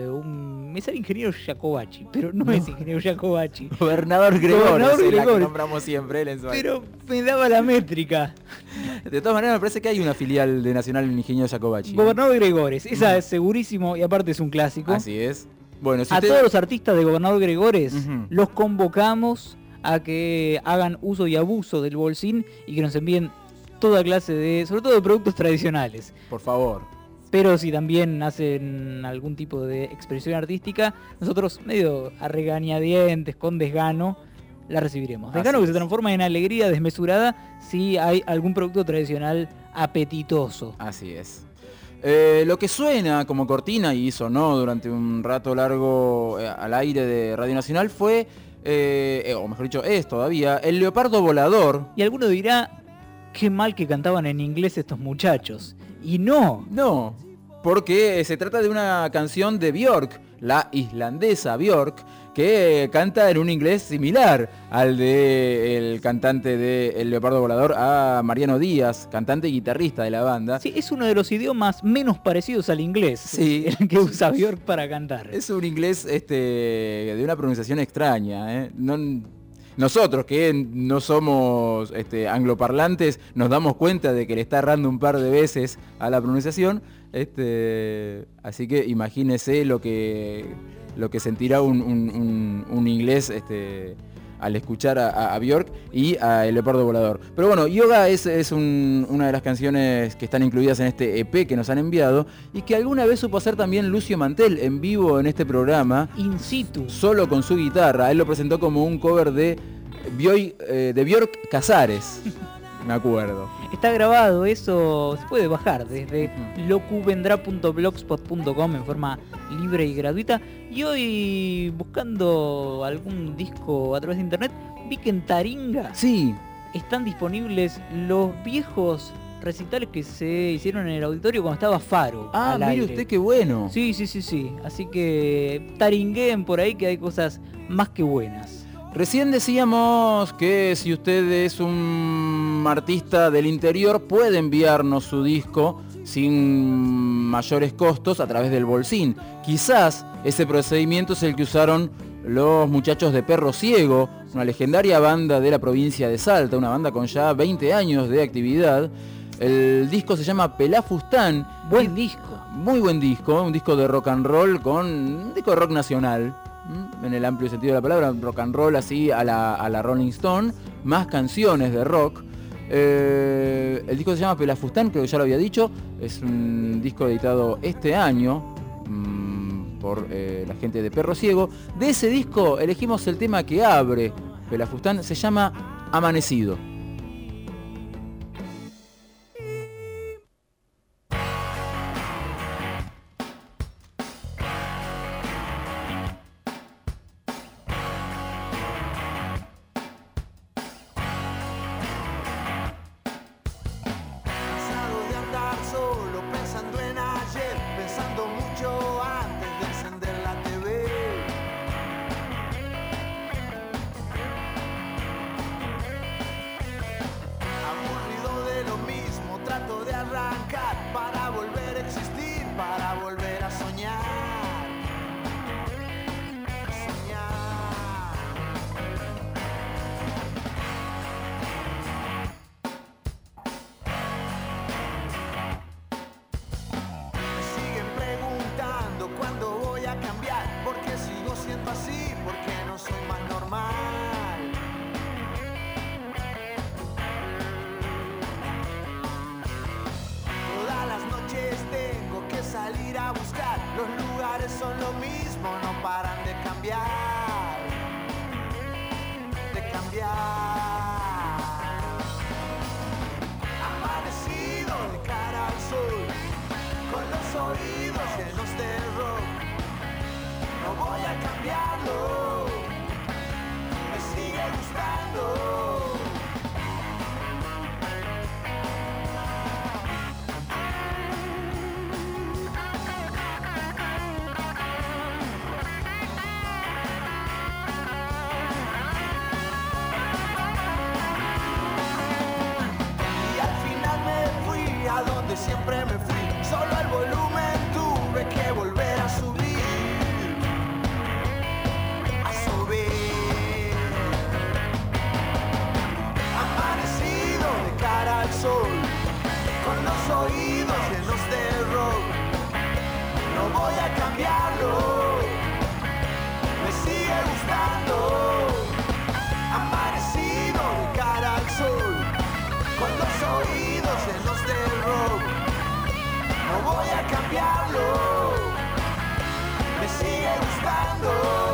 me sale ingeniero Jacobacci, pero no es ingeniero Jacobacci. Gobernador Gregores, la que Gregores. nombramos siempre, Pero me daba la métrica. De todas maneras me parece que hay una filial de Nacional en ingeniero Jacobacci. Gobernador Gregores, esa es segurísimo y aparte es un clásico. Así es. Bueno, si a usted... todos los artistas de Gobernador Gregores los convocamos a que hagan uso y abuso del bolsín y que nos envíen toda clase de, sobre todo de productos tradicionales. Por favor. pero si también hacen algún tipo de expresión artística, nosotros medio a regañadientes, con desgano, la recibiremos. Desgano que se transforma en alegría desmesurada si hay algún producto tradicional apetitoso. Así es. Lo que suena como cortina y sonó durante un rato largo al aire de Radio Nacional fue, o mejor dicho, es todavía, El Leopardo Volador. Y alguno dirá, qué mal que cantaban en inglés estos muchachos. Y no. No, porque se trata de una canción de Björk, la islandesa Björk, que canta en un inglés similar al del cantante de El Leopardo Volador, a Mariano Díaz, cantante y guitarrista de la banda. Sí, es uno de los idiomas menos parecidos al inglés, sí, el que usa Björk para cantar. Es un inglés de una pronunciación extraña, ¿eh? Nosotros que no somos angloparlantes nos damos cuenta de que le está errando un par de veces a la pronunciación, así que imagínese lo que sentirá un inglés al escuchar a Björk y a El Leopardo Volador. Pero bueno, Yoga es una de las canciones que están incluidas en este EP que nos han enviado y que alguna vez supo hacer también Lucio Mantel en vivo en este programa. In situ. Solo con su guitarra. Él lo presentó como un cover de Björk Casares. Me acuerdo. Está grabado, eso se puede bajar desde locuvendrá.blogspot.com en forma libre y gratuita. Y hoy, buscando algún disco a través de internet, vi que en Taringa están disponibles los viejos recitales que se hicieron en el auditorio cuando estaba Faro. Ah, mire usted qué bueno. Sí. Así que taringueen por ahí que hay cosas más que buenas. Recién decíamos que si usted es un artista del interior puede enviarnos su disco sin mayores costos a través del Bolsín. Quizás ese procedimiento es el que usaron los muchachos de Perro Ciego, una legendaria banda de la provincia de Salta, una banda con ya 20 años de actividad. El disco se llama Pelafustán. Buen disco. Muy buen disco, un disco de rock and roll un disco de rock nacional. En el amplio sentido de la palabra, rock and roll así a la Rolling Stone, más canciones de rock. El disco se llama Pelafustán, creo que ya lo había dicho, es un disco editado este año por la gente de Perro Ciego. De ese disco elegimos el tema que abre Pelafustán, se llama Amanecido. Siempre me fui, solo el volumen tuve que volver a subir, amanecido de cara al sol, con los oídos llenos de rock, no voy a cambiarlo, me sigue gustando, amanecido de cara al sol, con los oídos llenos de rock. No voy a cambiar. cambiarlo, me sigue gustando.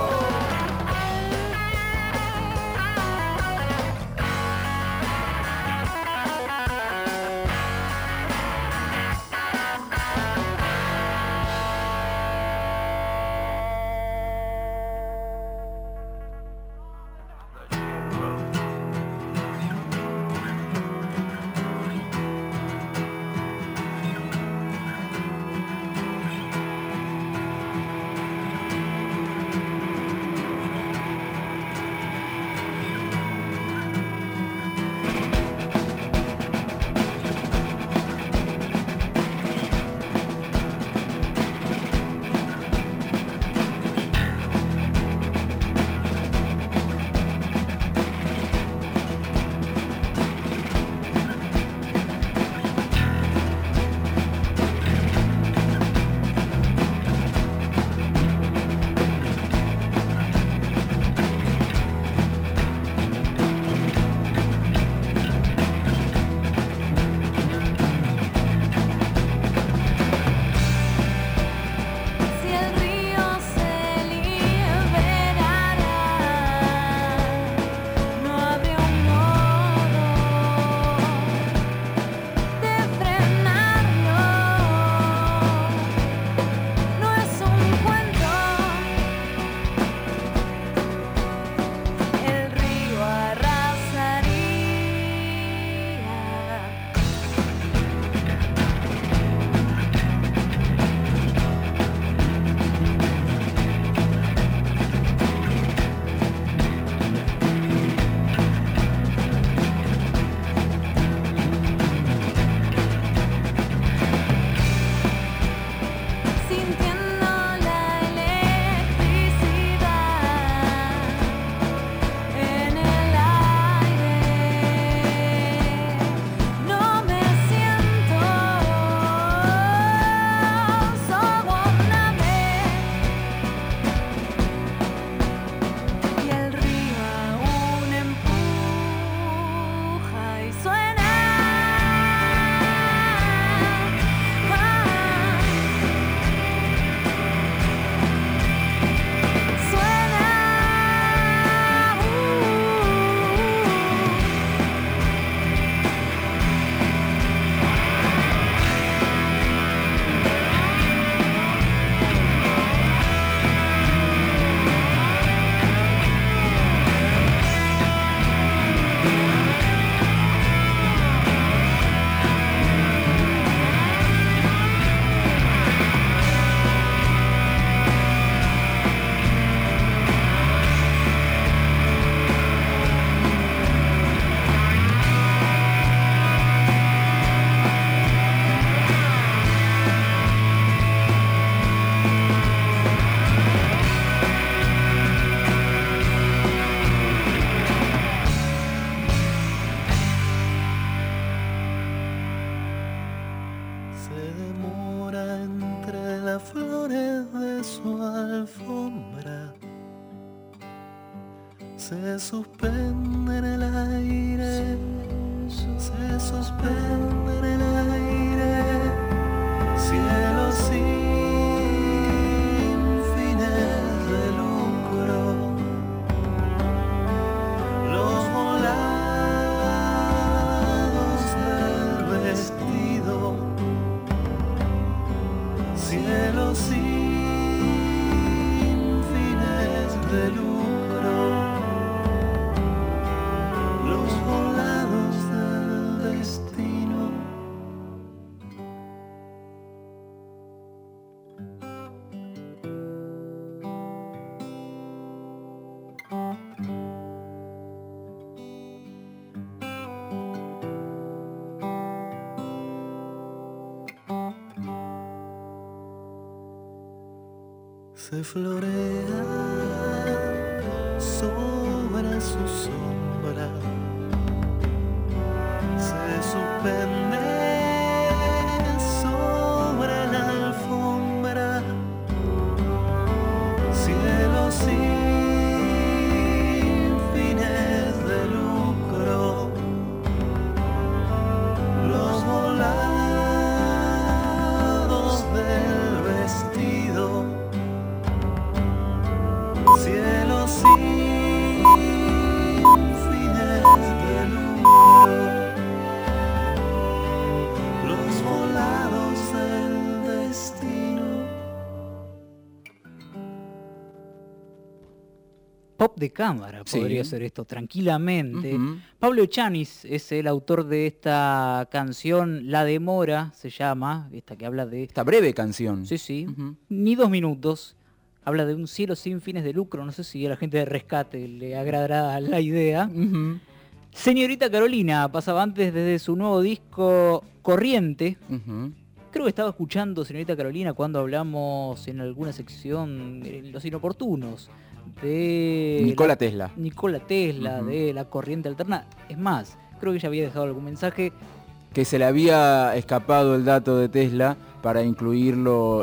Se suspende en el aire, se suspende en el aire, cielo sin fines de lucro, los volados del vestido, cielo sin fines de lucro. Se florea sobre su sombra, se suspende sobre la alfombra, cielo sin fines de lucro, los volados del de cámara Sí. podría ser esto, tranquilamente. Ujú. Pablo Echaniz es el autor de esta canción, La Demora se llama, esta que habla de... Esta breve canción. Sí, sí, Ujú. ni 2 minutos. Habla de un cielo sin fines de lucro, no sé si a la gente de Rescate le agradará la idea. Ujú. Señorita Carolina pasaba antes desde su nuevo disco Corriente. Ujú. Creo que estaba escuchando Señorita Carolina cuando hablamos en alguna sección, Los Inoportunos, de Nikola Tesla. Nikola Tesla, Ujú. de la corriente alterna. Es más, creo que ella había dejado algún mensaje. Que se le había escapado el dato de Tesla para incluirlo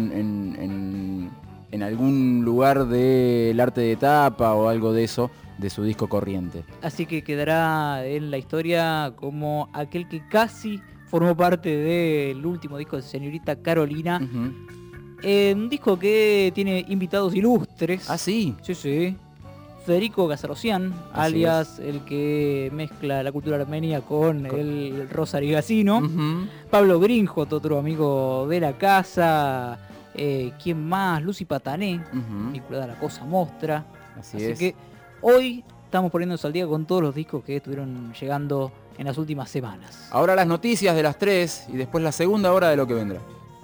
en algún lugar del arte de tapa o algo de eso, de su disco Corriente. Así que quedará en la historia como aquel que casi formó parte del último disco de Señorita Carolina. Ujú. Un disco que tiene invitados ilustres. Ah, sí. Sí, sí. Federico Gazarosian, Así alias el que mezcla la cultura armenia con el rosarigacino. Ujú. Pablo Grinjot, otro amigo de la casa. ¿Quién más? Lucy Patané, Ujú. vinculada a la Cosa Mostra. Así Así es. que hoy estamos poniéndonos al día con todos los discos que estuvieron llegando en las últimas semanas. Ahora las noticias de las 3 y después la segunda hora de lo que vendrá.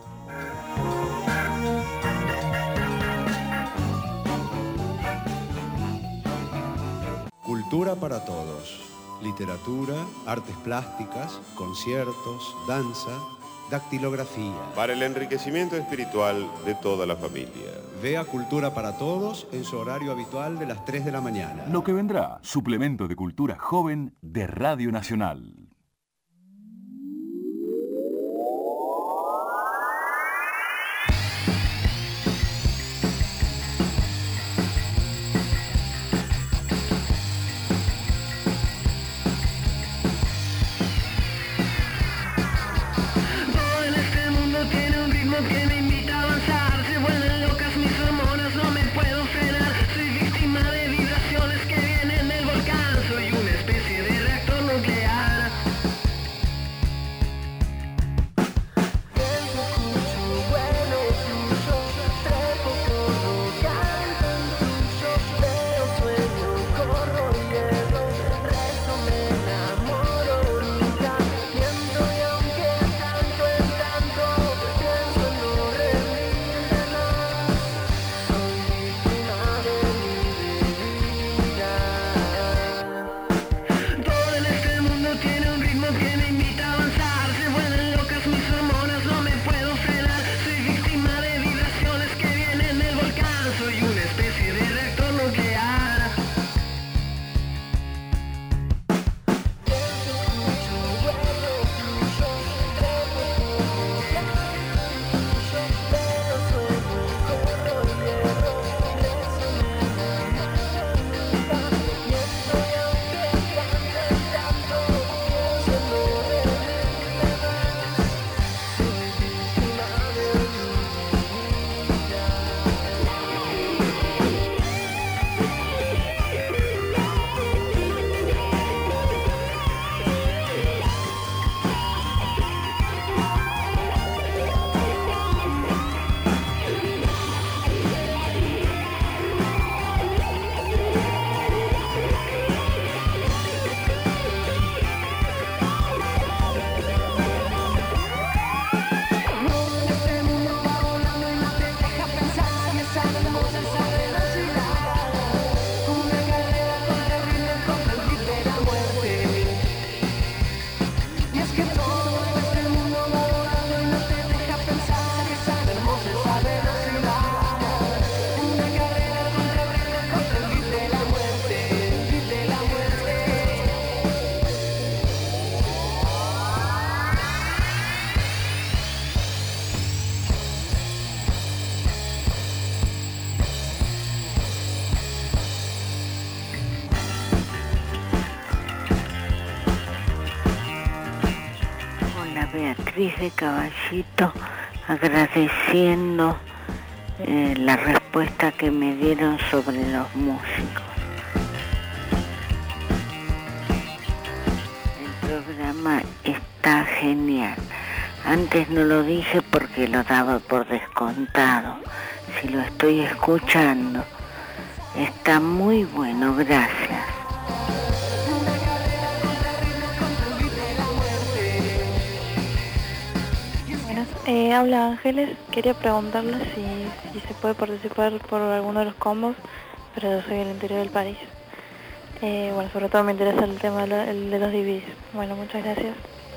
Cultura para todos. Literatura, artes plásticas, conciertos, danza, dactilografía. Para el enriquecimiento espiritual de toda la familia. Vea Cultura para Todos en su horario habitual de las 3 de la mañana. Lo que vendrá, suplemento de cultura joven de Radio Nacional. Todo en este mundo tiene un ritmo que me invita a avanzar. Se vuelven locas mis hormonas, no me puedo frenar. Soy víctima de vibraciones que vienen del volcán. Soy una especie de reactor nuclear. Pienso, escucho, vuelo, fluyo, trepo, corro, canto, intuyo, veo, sueño, corro, hierro, rezo, me enamoro, nunca miento y aunque tanto en tanto pienso en no rendirme más. Soy víctima de mi debilidad. Todo en este mundo tiene un ritmo que me invita a avanzar. Se vuelven locas mis hormonas, no me puedo frenar. Soy víctima de vibraciones que vienen del volcán. Soy una especie de reactor nuclear. Pienso, escucho, vuelo, fluyo, trepo, corro, canto, intuyo, veo, sueño, corro, hierro, rezo, me enamoro, nunca miento y aunque cante tanto pienso en no rendirme más. Soy víctima de mi Este mundo va volando y no te deja pensar. Y esa hermosa, esa velocidad. Una carrera contra el ritmo, contra el beat de la muerte. Y es que todo este mundo va volando y no te deja pensar. Y esa hermosa, esa velocidad. Una carrera contra el ritmo, contra el beat de la muerte. Beat de la muerte. Hola, Beatriz de Caballito, agradeciendo la respuesta que me dieron sobre los músicos. El programa está genial. Antes no lo dije porque lo daba por descontado. Si lo estoy escuchando, Está muy bueno, gracias. Buenas, habla Ángeles. Quería preguntarle si se puede participar por alguno de los combos, pero yo soy del interior del país. Bueno, sobre todo me interesa el tema el de los DVDs. Bueno, muchas gracias.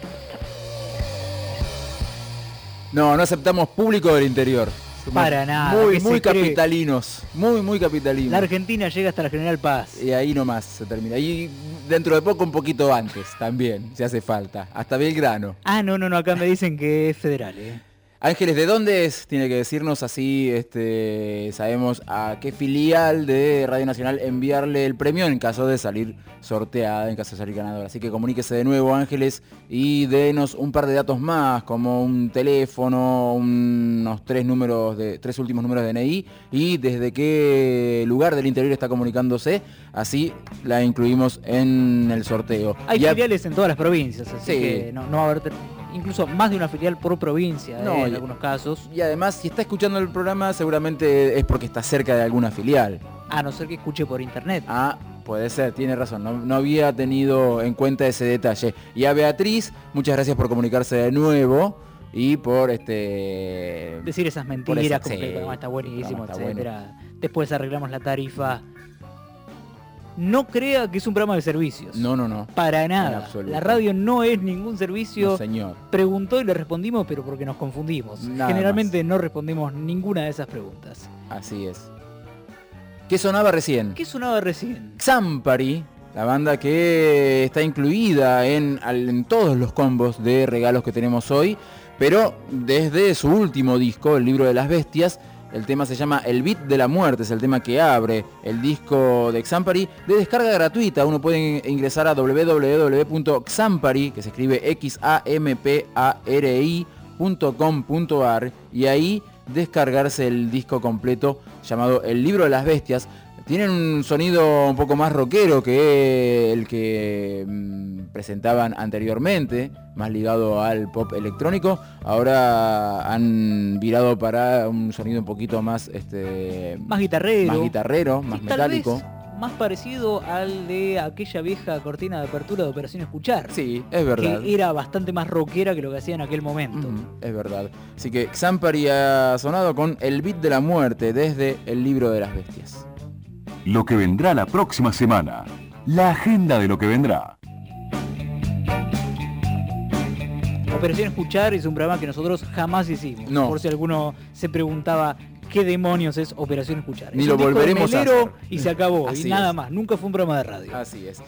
No aceptamos público del interior. Somos Para nada. Muy capitalinos. Muy capitalinos. La Argentina llega hasta la General Paz. Y ahí nomás se termina. Y dentro de poco un poquito antes también, si hace falta. Hasta Belgrano. Ah, no, acá me dicen que es federal, Ángeles, ¿de dónde es? Tiene que decirnos, así sabemos a qué filial de Radio Nacional enviarle el premio en caso de salir sorteada, en caso de salir ganadora. Así que comuníquese de nuevo, Ángeles, y denos un par de datos más, como un teléfono, unos tres últimos números de DNI, y desde qué lugar del interior está comunicándose, así la incluimos en el sorteo. Hay filiales en todas las provincias, así Sí. que no va a haber incluso más de una filial por provincia, en algunos casos. Y además, si está escuchando el programa, seguramente es porque está cerca de alguna filial. A no ser que escuche por internet. Ah, puede ser, tiene razón. No había tenido en cuenta ese detalle. Y a Beatriz, muchas gracias por comunicarse de nuevo y por decir esas mentiras, como que el programa está buenísimo, etcétera. Después arreglamos la tarifa. No crea que es un programa de servicios. No. Para nada. La radio no es ningún servicio. No, señor. Preguntó y le respondimos, pero porque nos confundimos. Nada Generalmente no respondimos ninguna de esas preguntas. Así es. ¿Qué sonaba recién? Xampari, la banda que está incluida en todos los combos de regalos que tenemos hoy, pero desde su último disco, El Libro de las Bestias. El tema se llama El Beat de la Muerte, es el tema que abre el disco de Xampari, de descarga gratuita. Uno puede ingresar a www.xampari, que se escribe XAMPARI.com.ar, y ahí descargarse el disco completo llamado El Libro de las Bestias. Tienen un sonido un poco más rockero que el que presentaban anteriormente, más ligado al pop electrónico. Ahora han virado para un sonido un poquito más más guitarrero, más y metálico. Tal vez más parecido al de aquella vieja cortina de apertura de Operación Escuchar. Sí, es verdad. Que era bastante más rockera que lo que hacía en aquel momento. Es verdad. Así que Xampari ha sonado con El Beat de la Muerte desde El Libro de las Bestias. Lo que vendrá la próxima semana. La agenda de lo que vendrá. Operación Escuchar es un programa que nosotros jamás hicimos. No. Por si alguno se preguntaba qué demonios es Operación Escuchar. Ni es lo un disco volveremos a melero hacer. Y se acabó. Así y nada es. más. Nunca fue un programa de radio. Así es.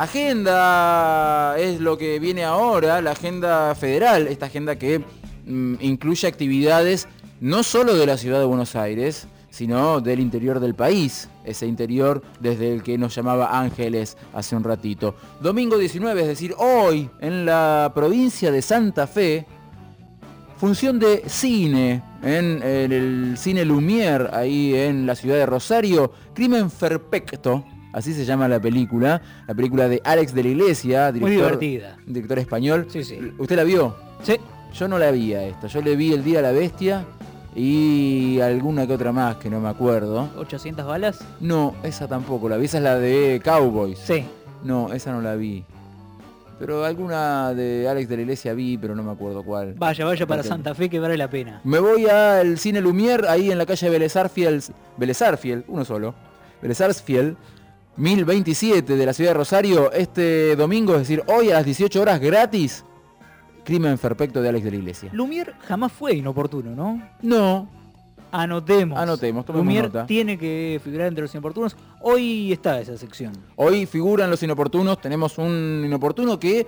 Agenda es lo que viene ahora, la agenda federal. Esta agenda que incluye actividades no solo de la ciudad de Buenos Aires, sino del interior del país, ese interior desde el que nos llamaba Ángeles hace un ratito. Domingo 19, es decir, hoy, en la provincia de Santa Fe, función de cine, en el Cine Lumière, ahí en la ciudad de Rosario, Crimen Perfecto, así se llama la película de Alex de la Iglesia, Muy divertida. Director español. Sí. ¿Usted la vio? Sí. Yo no la vi a esta, yo le vi El Día de la Bestia y alguna que otra más que no me acuerdo. ¿800 balas? No, esa tampoco la vi, esa es la de Cowboys. Sí. No, esa no la vi. Pero alguna de Alex de la Iglesia vi, pero no me acuerdo cuál. Vaya para Santa Fe, que vale la pena. Me voy al Cine Lumière, ahí en la calle Vélez Sarsfield, uno solo. Vélez Sarsfield, 1027 de la ciudad de Rosario, este domingo, es decir, hoy a las 18 horas gratis. Crimen Perfecto de Alex de la Iglesia. Lumière jamás fue inoportuno, ¿no? No. Anotemos, tomemos Lumière nota. Tiene que figurar entre los inoportunos. Hoy está esa sección. Hoy figuran los inoportunos. Tenemos un inoportuno que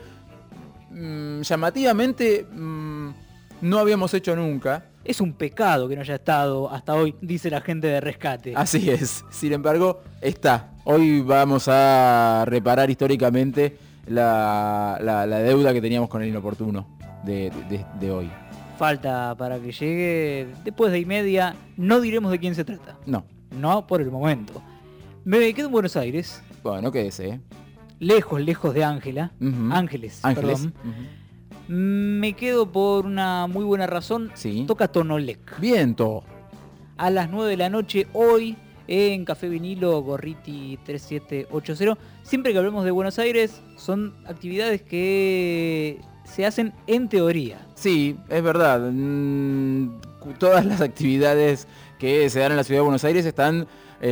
llamativamente no habíamos hecho nunca. Es un pecado que no haya estado hasta hoy, dice la gente de Rescate. Así es. Sin embargo, está. Hoy vamos a reparar históricamente la deuda que teníamos con el inoportuno de hoy. Falta para que llegue después de 1:30. No diremos de quién se trata. No por el momento. Me quedo en Buenos Aires. Bueno, quédese. Lejos de Ángela. Ángeles. Perdón. Me quedo por una muy buena razón. Sí. Toca Tonolec. Viento. A las 9 de la noche hoy en Café Vinilo, Gorriti 3780. Siempre que hablemos de Buenos Aires, son actividades que se hacen en teoría. Sí, es verdad. Todas las actividades que se dan en la ciudad de Buenos Aires están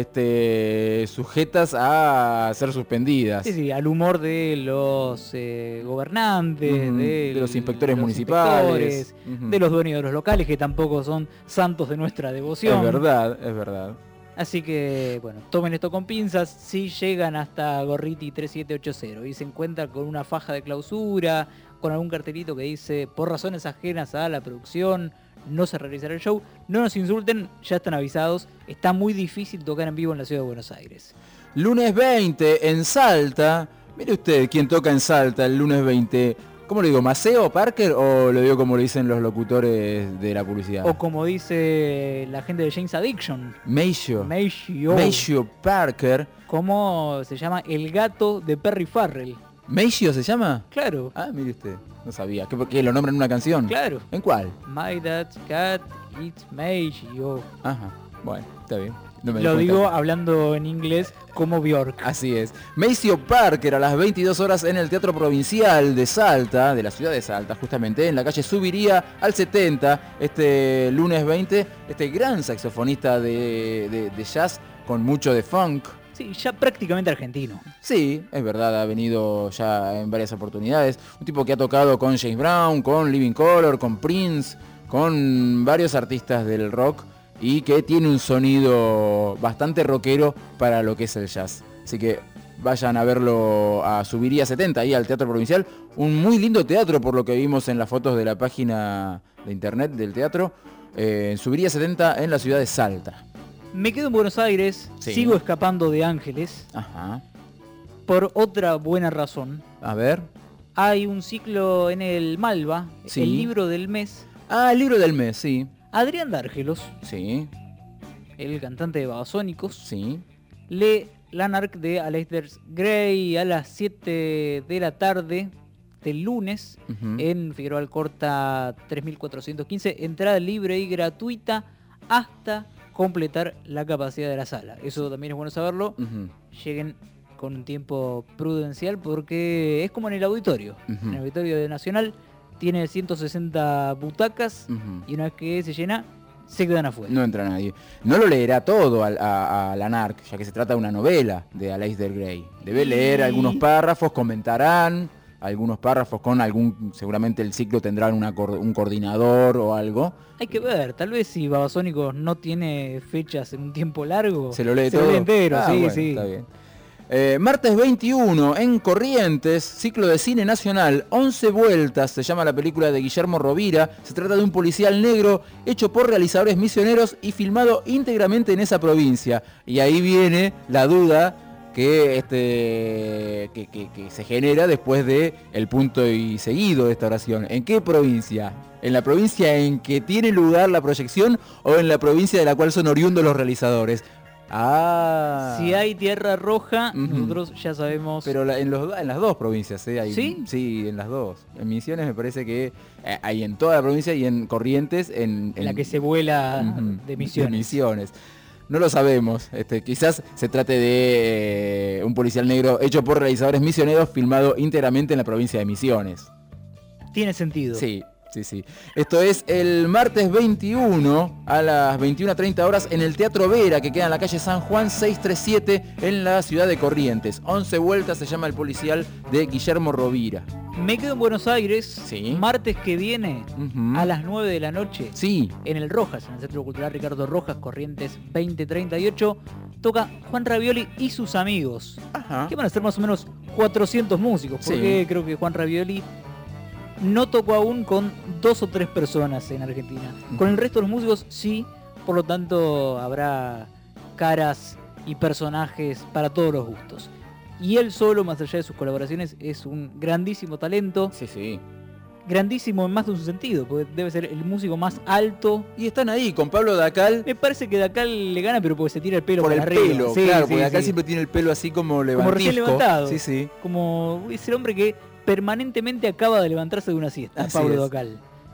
sujetas a ser suspendidas. Sí, al humor de los gobernantes, de los inspectores municipales, de los dueños de los locales, que tampoco son santos de nuestra devoción. Es verdad. Así que, bueno, tomen esto con pinzas. Si llegan hasta Gorriti 3780 y se encuentran con una faja de clausura, con algún cartelito que dice por razones ajenas a la producción no se realizará el show, no nos insulten, ya están avisados. Está muy difícil tocar en vivo en la ciudad de Buenos Aires. Lunes 20 en Salta. Mire usted quién toca en Salta el lunes 20. ¿Cómo lo digo? ¿Maceo Parker o lo digo como lo dicen los locutores de la publicidad? O como dice la gente de James Addiction. Maceo Parker. ¿Cómo se llama? El gato de Perry Farrell. ¿Maceo se llama? Claro. Ah, mire usted. No sabía. ¿Que lo nombran en una canción? Claro. ¿En cuál? My dad's cat, it's Maceo. Ajá. Bueno, está bien. No lo digo hablando en inglés como Bjork. Así es. Maceo Parker a las 22 horas en el Teatro Provincial de Salta, de la ciudad de Salta, justamente, en la calle Subiría al 70, este lunes 20, este gran saxofonista de jazz con mucho de funk. Sí, ya prácticamente argentino. Sí, es verdad, ha venido ya en varias oportunidades. Un tipo que ha tocado con James Brown, con Living Colour, con Prince, con varios artistas del rock y que tiene un sonido bastante rockero para lo que es el jazz. Así que vayan a verlo a Subiría 70, ahí al Teatro Provincial. Un muy lindo teatro por lo que vimos en las fotos de la página de internet del teatro. En Subiría 70 en la ciudad de Salta. Me quedo en Buenos Aires, sí. Sigo escapando de Ángeles. Ajá. Por otra buena razón. A ver. Hay un ciclo en el Malva, sí. El libro del mes. Ah, el libro del mes, sí. Adrián Dárgelos, sí. El cantante de Babasónicos, sí. lee Lanark de Aleister Gray a las 7 de la tarde del lunes en Figueroa Alcorta 3415. Entrada libre y gratuita hasta completar la capacidad de la sala. Eso también es bueno saberlo. Lleguen con un tiempo prudencial porque es como en el auditorio. En el auditorio de Nacional tiene 160 butacas y una vez que se llena, se quedan afuera. No entra nadie. No lo leerá todo a Lanark, ya que se trata de una novela de Aleister Gray. Debe leer algunos párrafos, comentarán algunos párrafos con algún... Seguramente el ciclo tendrá un coordinador o algo. Hay que ver, tal vez si Babasónicos no tiene fechas en un tiempo largo... Se lo lee todo. Se lo lee entero, sí, bueno, sí. Está bien. Martes 21 en Corrientes, ciclo de cine nacional, 11 vueltas, se llama la película de Guillermo Rovira. Se trata de un policial negro hecho por realizadores misioneros y filmado íntegramente en esa provincia. Y ahí viene la duda que se genera después de el punto y seguido de esta oración. ¿En qué provincia? ¿En la provincia en que tiene lugar la proyección o en la provincia de la cual son oriundos los realizadores? Ah. Si hay Tierra Roja, nosotros ya sabemos... Pero en las dos provincias, ¿eh? ¿Sí? Sí, en las dos. En Misiones me parece que hay en toda la provincia y en Corrientes... En la que se vuela de Misiones. De Misiones. No lo sabemos. Quizás se trate de un policial negro hecho por realizadores misioneros filmado íntegramente en la provincia de Misiones. Tiene sentido. Sí. Sí. Esto es el martes 21 a las 21:30 horas en el Teatro Vera, que queda en la calle San Juan 637 en la ciudad de Corrientes. 11 vueltas se llama el policial de Guillermo Rovira. Me quedo en Buenos Aires, sí. Martes que viene a las 9 de la noche. Sí. En el Rojas, en el Centro Cultural Ricardo Rojas, Corrientes 2038, toca Juan Ravioli y sus amigos. Ajá. Que van a ser más o menos 400 músicos, porque creo que Juan Ravioli no tocó aún con 2 o 3 personas en Argentina. Con el resto de los músicos sí, por lo tanto habrá caras y personajes para todos los gustos. Y él solo, más allá de sus colaboraciones, es un grandísimo talento. Sí. Grandísimo en más de un sentido, porque debe ser el músico más alto. Y están ahí con Pablo Dacal. Me parece que Dacal le gana, pero porque se tira el pelo por el arriba. pelo, Sí, claro, sí, porque Dacal sí. siempre tiene el pelo así como levantisco. Como recién levantado. Sí. Como es el hombre que permanentemente acaba de levantarse de una siesta, Así Pablo es. Dacal.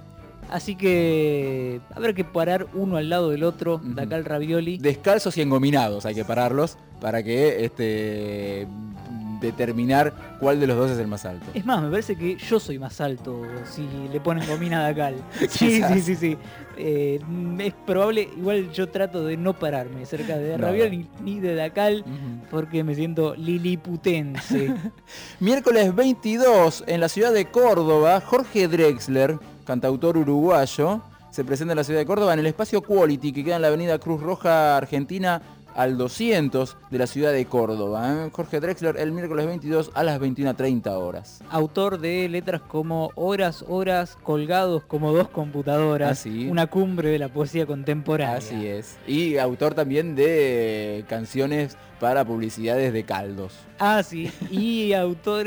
Así que habrá que parar uno al lado del otro, de acá el ravioli. Descalzos y engominados hay que pararlos para que determinar cuál de los dos es el más alto. Es más, me parece que yo soy más alto si le ponen gomina de cal. Sí, Quizás. sí. Es probable, igual yo trato de no pararme cerca de No. ravioli ni de Dacal porque me siento liliputense. Miércoles 22 en la ciudad de Córdoba, Jorge Drexler, cantautor uruguayo, se presenta en la ciudad de Córdoba en el espacio Quality que queda en la avenida Cruz Roja Argentina al 200 de la ciudad de Córdoba. Jorge Drexler el miércoles 22 a las 21:30 horas. Autor de letras como Horas, colgados como dos computadoras, Así. una cumbre de la poesía contemporánea. Así es. Y autor también de canciones para publicidades de caldos. Ah, sí. Y autor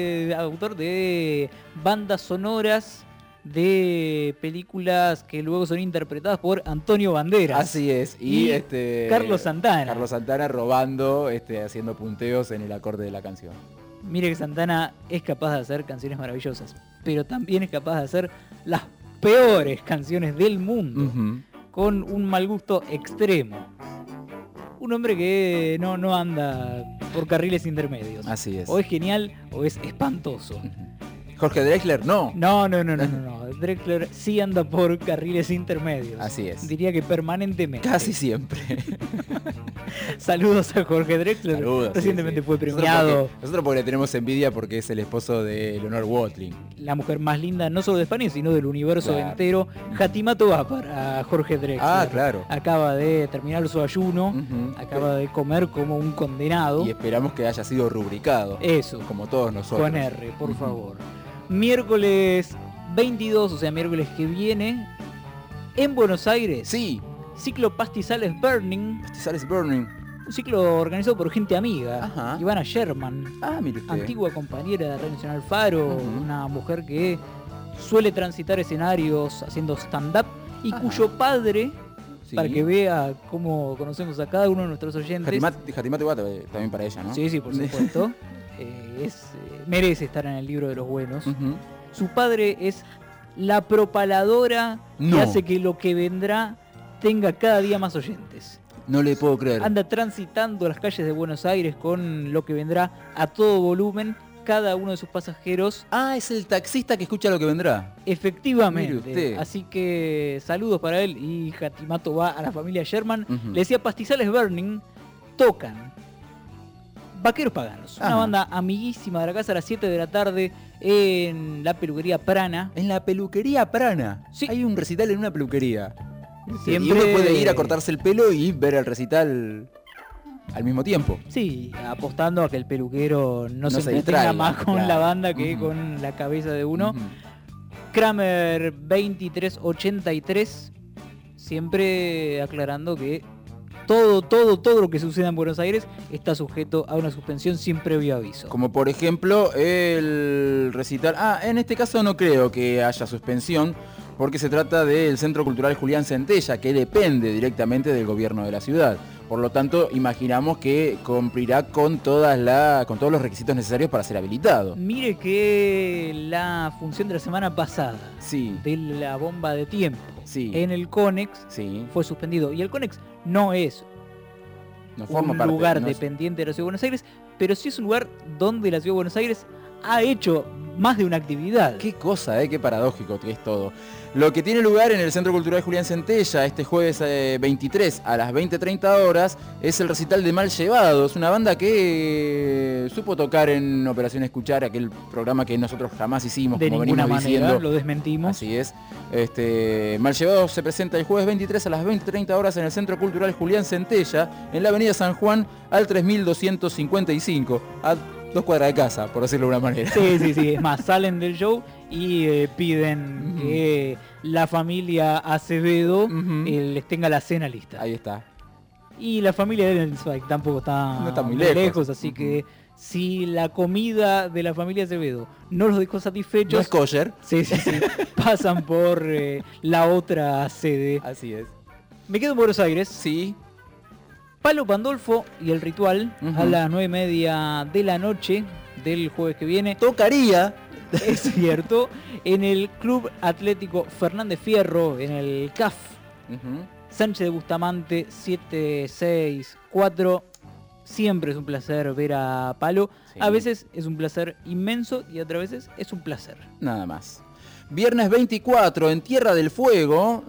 de bandas sonoras de películas que luego son interpretadas por Antonio Banderas. Así es. Y Carlos Santana. Carlos Santana robando, haciendo punteos en el acorde de la canción. Mire que Santana es capaz de hacer canciones maravillosas, pero también es capaz de hacer las peores canciones del mundo, con un mal gusto extremo. Un hombre que no anda por carriles intermedios. Así es. O es genial o es espantoso. Jorge Drexler, no. No. Drexler sí anda por carriles intermedios. Así es. Diría que permanentemente. Casi siempre. Saludos a Jorge Drexler. Saludos, Recientemente sí. fue premiado. Nosotros porque le tenemos envidia porque es el esposo de Leonor Watling. La mujer más linda, no solo de España, sino del universo Claro. entero. Hatimato va para Jorge Drexler. Ah, claro. Acaba de terminar su ayuno, acaba de comer como un condenado. Y esperamos que haya sido rubricado. Eso. Como todos nosotros. Con R, por favor. Miércoles 22, o sea, miércoles que viene, en Buenos Aires. Sí. Ciclo Pastizales Burning. Pastizales Burning. Un ciclo organizado por gente amiga. Ajá. Ivana Sherman. Ah, mire usted. Antigua compañera de Radio Nacional Faro. Una mujer que suele transitar escenarios haciendo stand-up y cuyo padre, Sí. para que vea cómo conocemos a cada uno de nuestros oyentes. Jatimate Guata también para ella, ¿no? Sí, por supuesto. Merece estar en el libro de los buenos. Su padre es la propaladora No. que hace que lo que vendrá tenga cada día más oyentes. No le puedo creer. Anda transitando las calles de Buenos Aires con lo que vendrá a todo volumen, cada uno de sus pasajeros. Ah, es el taxista que escucha lo que vendrá. Efectivamente. Mire usted. Así que saludos para él y Hatimato va a la familia Sherman. Ujú. Le decía Pastizales Burning, tocan Vaqueros Paganos, una Ajá. banda amiguísima de la casa a las 7 de la tarde en la peluquería Prana. En la peluquería Prana. Sí. Hay un recital en una peluquería. Siempre- Y uno puede ir a cortarse el pelo y ver el recital al mismo tiempo. Sí, apostando a que el peluquero no se se entretenga distraiga, más con claro. la banda que Ujú. con la cabeza de uno. Ujú. Kramer 2383, siempre aclarando que todo lo que suceda en Buenos Aires está sujeto a una suspensión sin previo aviso. Como por ejemplo el recital... Ah, en este caso no creo que haya suspensión, porque se trata del Centro Cultural Julián Centella, que depende directamente del gobierno de la ciudad. Por lo tanto, imaginamos que cumplirá con todos los requisitos necesarios para ser habilitado. Mire que la función de la semana pasada Sí, de la bomba de tiempo sí, en el Conex sí. fue suspendido. Y el Conex no es No forma un parte, lugar no es- dependiente de la Ciudad de Buenos Aires, pero sí es un lugar donde la Ciudad de Buenos Aires ha hecho más de una actividad. Qué cosa, qué paradójico que es todo. Lo que tiene lugar en el Centro Cultural Julián Centella este jueves 23 a las 20:30 horas es el recital de Mal Llevados, una banda que supo tocar en Operación Escuchar, aquel programa que nosotros jamás hicimos, De como ninguna venimos manera, diciendo. lo desmentimos. Así es. Mal Llevados se presenta el jueves 23 a las 20:30 horas en el Centro Cultural Julián Centella, en la avenida San Juan, al 3255, a 2 cuadras de casa, por decirlo de una manera. Sí, es más, salen del show y piden que la familia Acevedo les tenga la cena lista. Ahí está. Y la familia de Ellensweig tampoco está, No está muy lejos. así que si la comida de la familia Acevedo no los dejó satisfechos, No es kosher. sí, pasan por la otra sede. Así es. Me quedo en Buenos Aires. Sí. Palo Pandolfo y el ritual Ujú. a las 9:30 de la noche del jueves que viene. Tocaría es cierto. En el Club Atlético Fernández Fierro, en el CAF, Sánchez de Bustamante, 764. Siempre es un placer ver a Palo. Sí. A veces es un placer inmenso y otras veces es un placer. Nada más. Viernes 24, en Tierra del Fuego,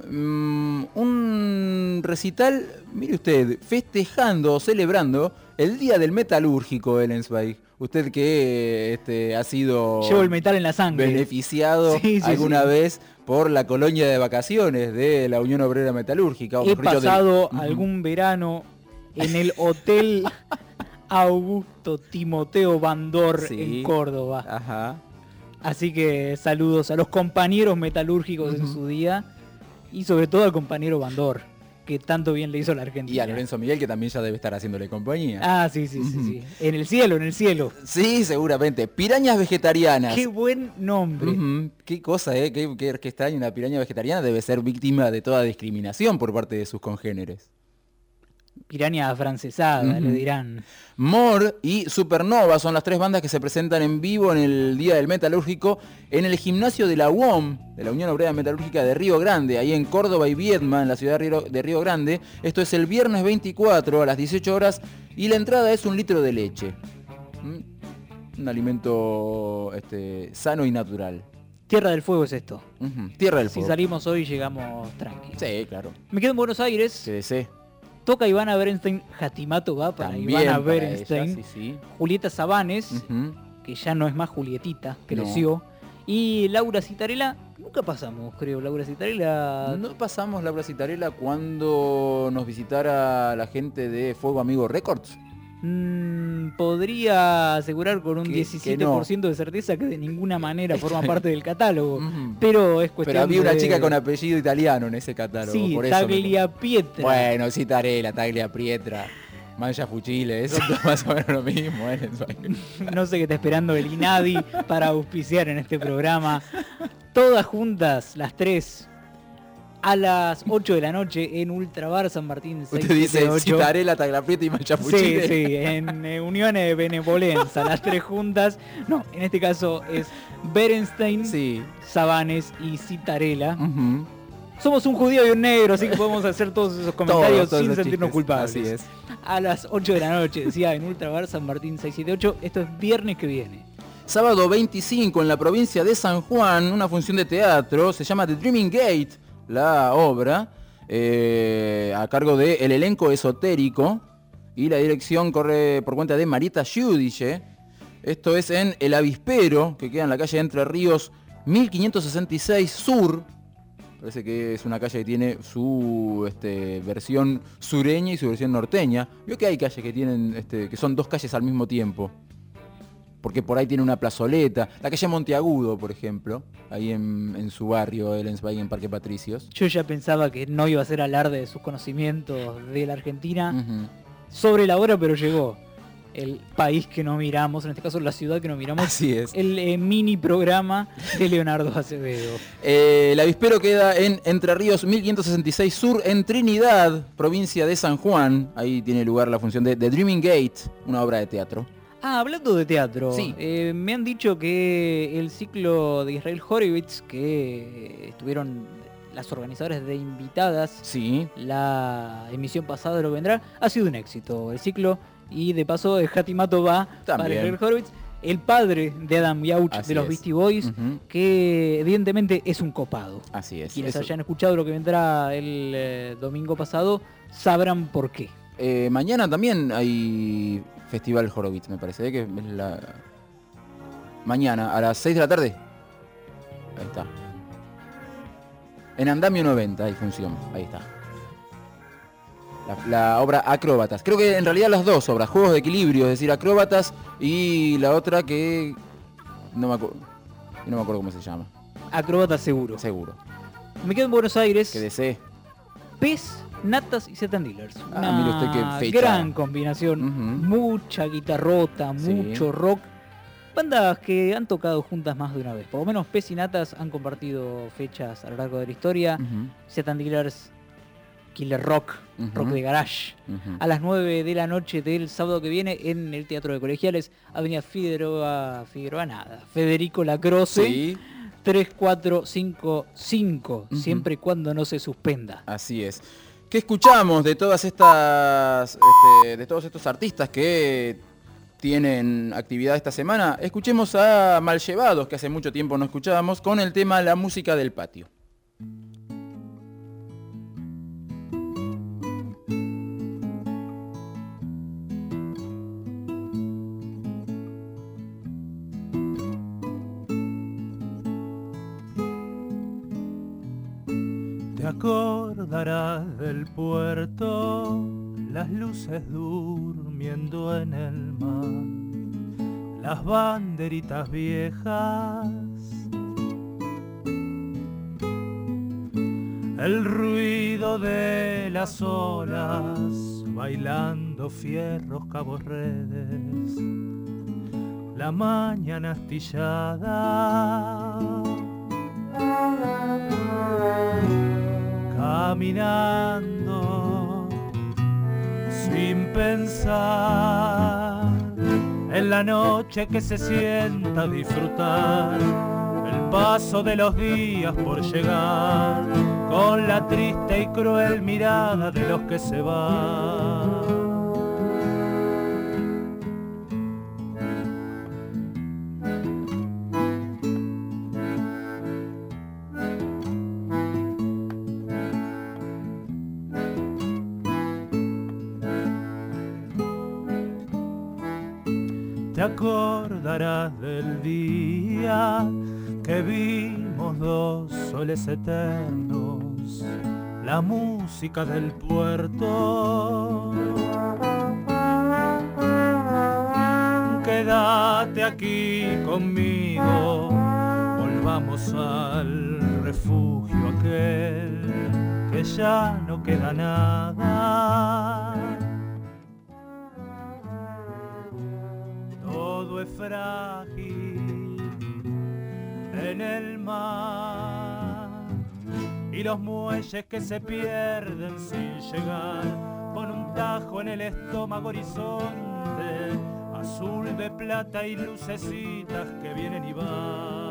un recital, mire usted, festejando, celebrando el Día del Metalúrgico, Ellensweig. Usted que ha sido... Llevo el metal en la sangre. Beneficiado alguna vez por la colonia de vacaciones de la Unión Obrera Metalúrgica. He pasado algún verano en el Hotel Augusto Timoteo Bandor en Córdoba. Ajá. Así que saludos a los compañeros metalúrgicos en su día y sobre todo al compañero Bandor, que tanto bien le hizo a la Argentina. Y a Lorenzo Miguel, que también ya debe estar haciéndole compañía. Ah, sí. En el cielo. Sí, seguramente. Pirañas vegetarianas. Qué buen nombre. Qué cosa, qué extraño. Una piraña vegetariana debe ser víctima de toda discriminación por parte de sus congéneres. Piraña afrancesada, le dirán. More y Supernova son las 3 bandas que se presentan en vivo en el Día del Metalúrgico en el gimnasio de la UOM, de la Unión Obrera Metalúrgica de Río Grande, ahí en Córdoba y Viedma, en la ciudad de Río Grande. Esto es el viernes 24 a las 18 horas y la entrada es 1 litro de leche. Un alimento sano y natural. Tierra del Fuego es esto. Tierra del Fuego. Si salimos hoy llegamos tranquilos. Sí, claro. Me quedo en Buenos Aires. Que desee. Toca Ivana Berenstein, Jatimato va para También Ivana para Berenstein, ella, sí. Julieta Sabanes, que ya no es más Julietita, creció, y Laura Citarella, nunca pasamos, creo, Laura Citarella. No pasamos Laura Citarella cuando nos visitara la gente de Fuego Amigo Records. Podría asegurar con un 17% de certeza que de ninguna manera forma parte del catálogo, pero es cuestión. Pero había una chica con apellido italiano en ese catálogo. Sí, por Taglia Pietra. Bueno, Citarella, Taglia Pietra, Mancha Fuchile, eso es más o menos lo mismo. No sé qué está esperando el INADI para auspiciar en este programa. Todas juntas, las 3. A las 8 de la noche en Ultrabar San Martín 678. Usted dice Citarella, Taglaprieta y Machapuchile. Sí, en uniones de benevolencia, las 3 juntas. No, en este caso es Berenstein, Sabanes y Citarella. Somos un judío y un negro, así que podemos hacer todos esos comentarios todos sin sentirnos culpables. Así es. A las 8 de la noche, decía, en Ultrabar San Martín 678. Esto es viernes que viene. Sábado 25 en la provincia de San Juan, una función de teatro, se llama The Dreaming Gate. La obra, a cargo del elenco esotérico, y la dirección corre por cuenta de Marita Giudice. Esto es en El Avispero, que queda en la calle Entre Ríos 1566 Sur. Parece que es una calle que tiene su versión sureña y su versión norteña. Veo que hay calles que tienen que son 2 calles al mismo tiempo. Porque por ahí tiene una plazoleta. La calle Monteagudo, por ejemplo, ahí en su barrio, Ellensweig, en Parque Patricios. Yo ya pensaba que no iba a ser alarde de sus conocimientos de la Argentina sobre la hora, pero llegó. El país que no miramos, en este caso la ciudad que no miramos. Así es. El mini programa de Leonardo Acevedo. El Avispero queda en Entre Ríos 1566 Sur, en Trinidad, provincia de San Juan. Ahí tiene lugar la función de The Dreaming Gate, una obra de teatro. Hablando de teatro, sí. Me han dicho que el ciclo de Israel Horovitz, que estuvieron las organizadoras de invitadas, la emisión pasada de Lo Vendrá, ha sido un éxito el ciclo, y de paso Jatimato va para Israel Horovitz, el padre de Adam Yauch de los Beastie Boys, que evidentemente es un copado. Así es. Quienes hayan escuchado Lo que vendrá el domingo pasado sabrán por qué. Mañana también hay Festival Horovitz, me parece, que es mañana a las 6 de la tarde. Ahí está. En Andamio 90 hay función, ahí está. La obra Acróbatas. Creo que en realidad las 2 obras, Juegos de Equilibrio, es decir, Acróbatas, y la otra que no me acuerdo cómo se llama. Acróbatas seguro. Me quedo en Buenos Aires. Que desee. Pez, Natas y Satan Dealers. Mire usted qué fecha. Gran combinación. Mucha guitarrota, mucho rock. Bandas que han tocado juntas más de una vez. Por lo menos Pez y Natas han compartido fechas a lo largo de la historia. Satan Dealers Killer Rock, rock de garage, a las 9 de la noche del sábado que viene en el Teatro de Colegiales, Avenida Federico Lacroze, Sí. 3455, siempre y cuando no se suspenda. Así es. ¿Qué escuchamos de todas estas, de todos estos artistas que tienen actividad esta semana? Escuchemos a Mallevados, que hace mucho tiempo no escuchábamos, con el tema La música del patio. Te acordarás del puerto, las luces durmiendo en el mar, las banderitas viejas, el ruido de las olas, bailando fierros, cabos, redes, la mañana astillada, caminando sin pensar en la noche que se sienta a disfrutar el paso de los días por llegar, con la triste y cruel mirada de los que se van. Te acordarás del día que vimos dos soles eternos, la música del puerto. Quédate aquí conmigo, volvamos al refugio aquel que ya no queda nada. Todo es frágil en el mar y los muelles que se pierden sin llegar, con un tajo en el estómago, horizonte azul de plata y lucecitas que vienen y van.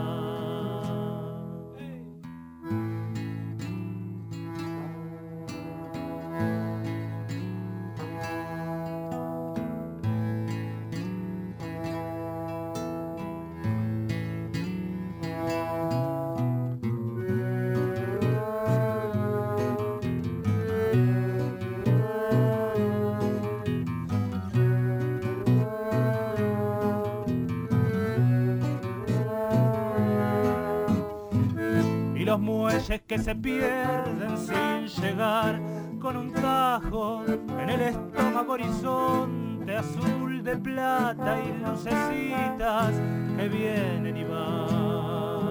Los muelles que se pierden sin llegar, con un tajo en el estómago, horizonte azul de plata y lucecitas que vienen y van.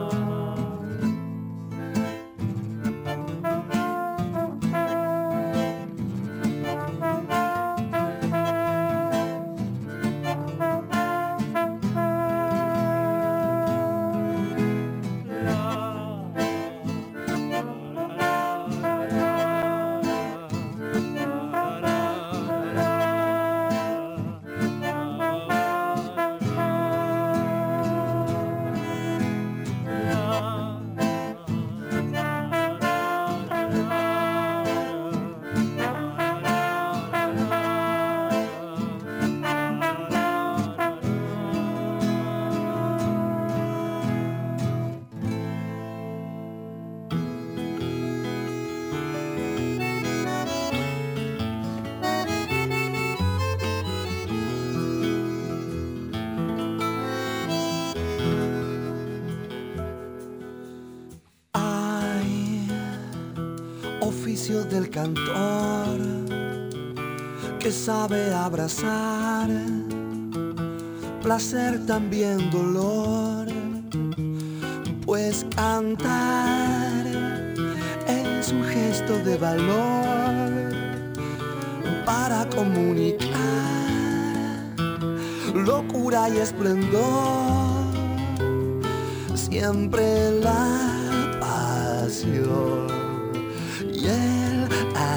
Oficio del cantor que sabe abrazar, placer también dolor, pues cantar es un gesto de valor para comunicar locura y esplendor, siempre la pasión y el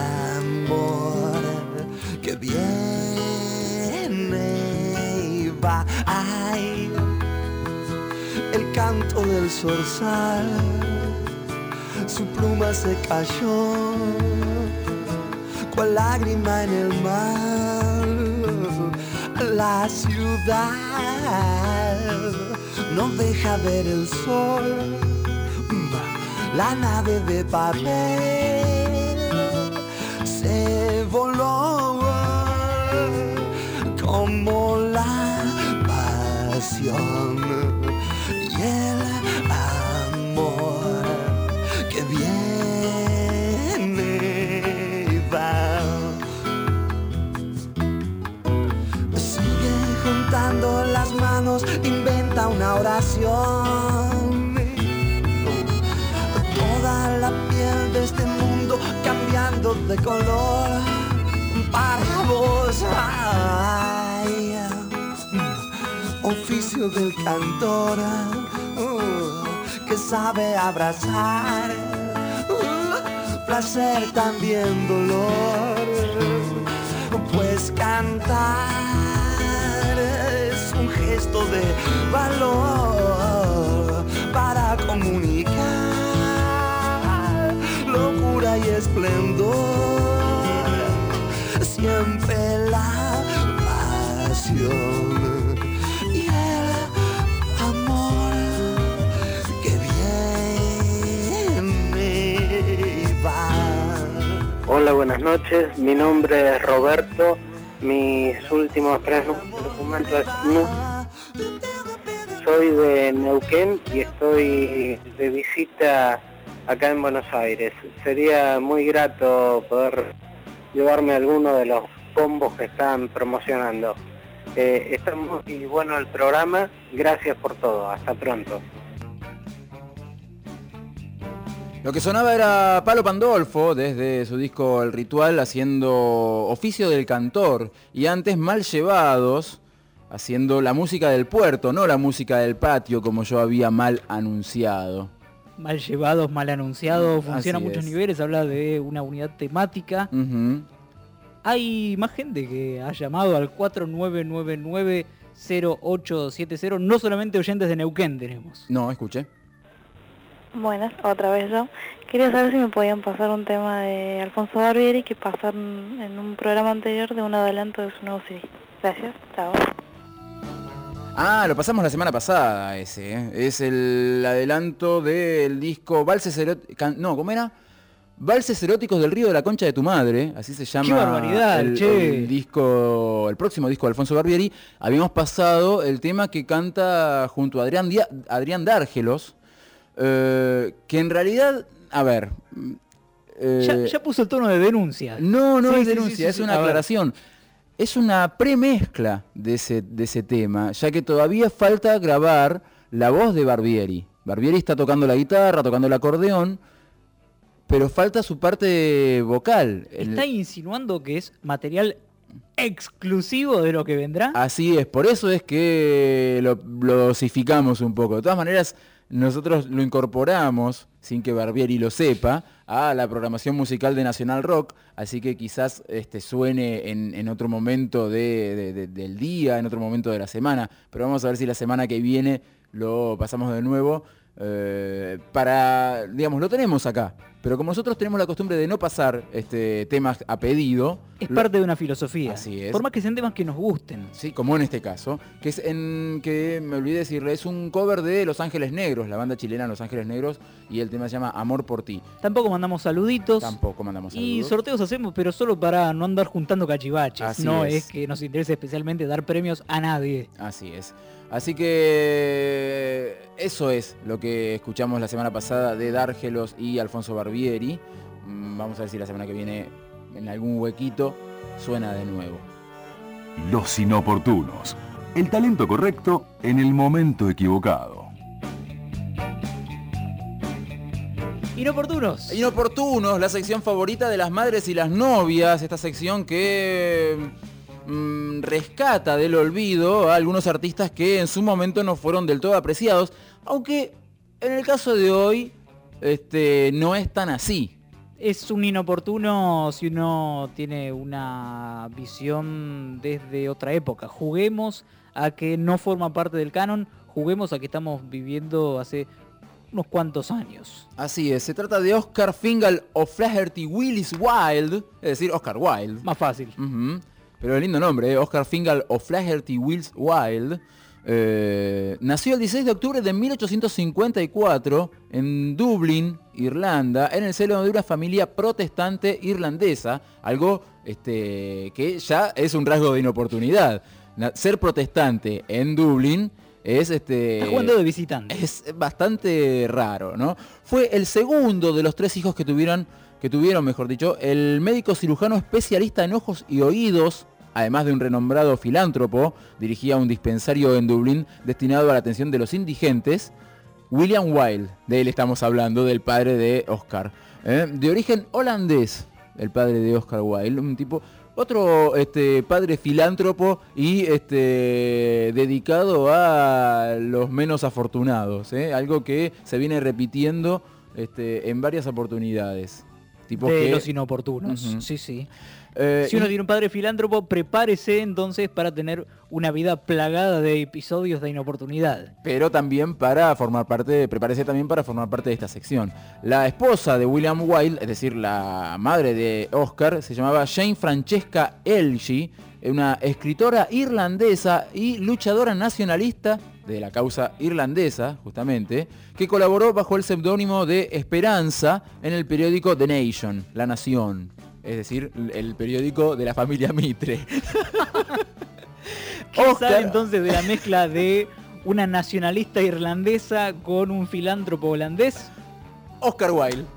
viene y va. Ay, el canto del zorzal, su pluma se cayó, cual lágrima en el mar. La ciudad no deja ver el sol, la nave de papel se voló como la pasión y el amor que viene y va. Sigue juntando las manos, inventa una oración. Toda la piel de este mundo cambiando de color para vos. Ay, oficio del cantor que sabe abrazar placer, también dolor, pues cantar es un gesto de valor para comunicar locura y esplendor, siempre la pasión y el amor que viene y va. Hola, buenas noches, mi nombre es Roberto, mis últimos 3 documentos es NU. Soy de Neuquén y estoy de visita acá en Buenos Aires. Sería muy grato poder llevarme alguno de los combos que están promocionando. Está muy bueno el programa, gracias por todo, hasta pronto. Lo que sonaba era Palo Pandolfo, desde su disco El Ritual, haciendo Oficio del Cantor, y antes Mal Llevados, haciendo la música del puerto, no la música del patio, como yo había mal anunciado. Mal llevados, mal anunciados, funciona a muchos es. niveles, habla de una unidad temática. Hay más gente que ha llamado al 4999-0870, no solamente oyentes de Neuquén tenemos. No, escuché. Buenas, otra vez yo. Quería saber si me podían pasar un tema de Alfonso Barbieri que pasaron en un programa anterior de un adelanto de su nuevo CD. Gracias, chao. Ah, lo pasamos la semana pasada ese, ¿eh? Es el adelanto del disco Valses Eróticos... No, ¿cómo era? Valses Eróticos del Río de la Concha de tu Madre, así se llama. ¡Qué barbaridad, el disco, el próximo disco de Alfonso Barbieri. Habíamos pasado el tema que canta junto a Adrián Dárgelos, que en realidad, a ver... Ya puso el tono de denuncia. No Sí, es sí, denuncia, sí, sí, es sí. una A ver. aclaración. Es una premezcla de ese tema, ya que todavía falta grabar la voz de Barbieri. Barbieri está tocando la guitarra, tocando el acordeón, pero falta su parte vocal. ¿Está insinuando que es material exclusivo de lo que vendrá? Así es, por eso es que lo dosificamos un poco. De todas maneras, nosotros lo incorporamos, sin que Barbieri lo sepa, a la programación musical de Nacional Rock, así que quizás suene en otro momento del día, en otro momento de la semana, pero vamos a ver si la semana que viene lo pasamos de nuevo, digamos, lo tenemos acá, pero como nosotros tenemos la costumbre de no pasar temas a pedido... Es parte de una filosofía. Así es. Por más que sean temas que nos gusten. Sí, como en este caso, que me olvidé decirle, es un cover de Los Ángeles Negros, la banda chilena Los Ángeles Negros, y el tema se llama Amor por ti. Tampoco mandamos saluditos. Tampoco mandamos saludos. Y sorteos hacemos, pero solo para no andar juntando cachivaches. Así no es. es que nos interese especialmente dar premios a nadie. Así es. Así que eso es lo que escuchamos la semana pasada de Dárgelos y Alfonso Barbieri. Vamos a ver si la semana que viene en algún huequito suena de nuevo. Los inoportunos. El talento correcto en el momento equivocado. Inoportunos. Inoportunos, la sección favorita de las madres y las novias. Esta sección que rescata del olvido a algunos artistas que en su momento no fueron del todo apreciados. Aunque en el caso de hoy no es tan así. Es un inoportuno si uno tiene una visión desde otra época. Juguemos a que no forma parte del canon, juguemos a que estamos viviendo hace unos cuantos años. Así es, se trata de Oscar Fingal O'Flaherty Willis Wilde, es decir, Oscar Wilde. Más fácil. Pero lindo nombre, Oscar Fingal O'Flaherty Willis Wilde. Nació el 16 de octubre de 1854 en Dublín, Irlanda, en el seno de una familia protestante irlandesa, algo que ya es un rasgo de inoportunidad. Ser protestante en Dublín es Está jugando de visitante. Es bastante raro, ¿no? Fue el segundo de los 3 hijos que tuvieron, mejor dicho, el médico cirujano especialista en ojos y oídos. Además de un renombrado filántropo, dirigía un dispensario en Dublín destinado a la atención de los indigentes. William Wilde, de él estamos hablando, del padre de Oscar. De origen holandés, el padre de Oscar Wilde, un tipo, otro padre filántropo y dedicado a los menos afortunados, algo que se viene repitiendo en varias oportunidades. Tipos de que... los inoportunos, sí. Si uno y... tiene un padre filántropo, prepárese entonces para tener una vida plagada de episodios de inoportunidad. Pero también prepárese también para formar parte de esta sección. La esposa de William Wilde, es decir, la madre de Oscar, se llamaba Jane Francesca Elgie, una escritora irlandesa y luchadora nacionalista de la causa irlandesa, justamente, que colaboró bajo el seudónimo de Esperanza en el periódico The Nation, La Nación. Es decir, el periódico de la familia Mitre. ¿Qué sale entonces de la mezcla de una nacionalista irlandesa con un filántropo holandés? Oscar Wilde.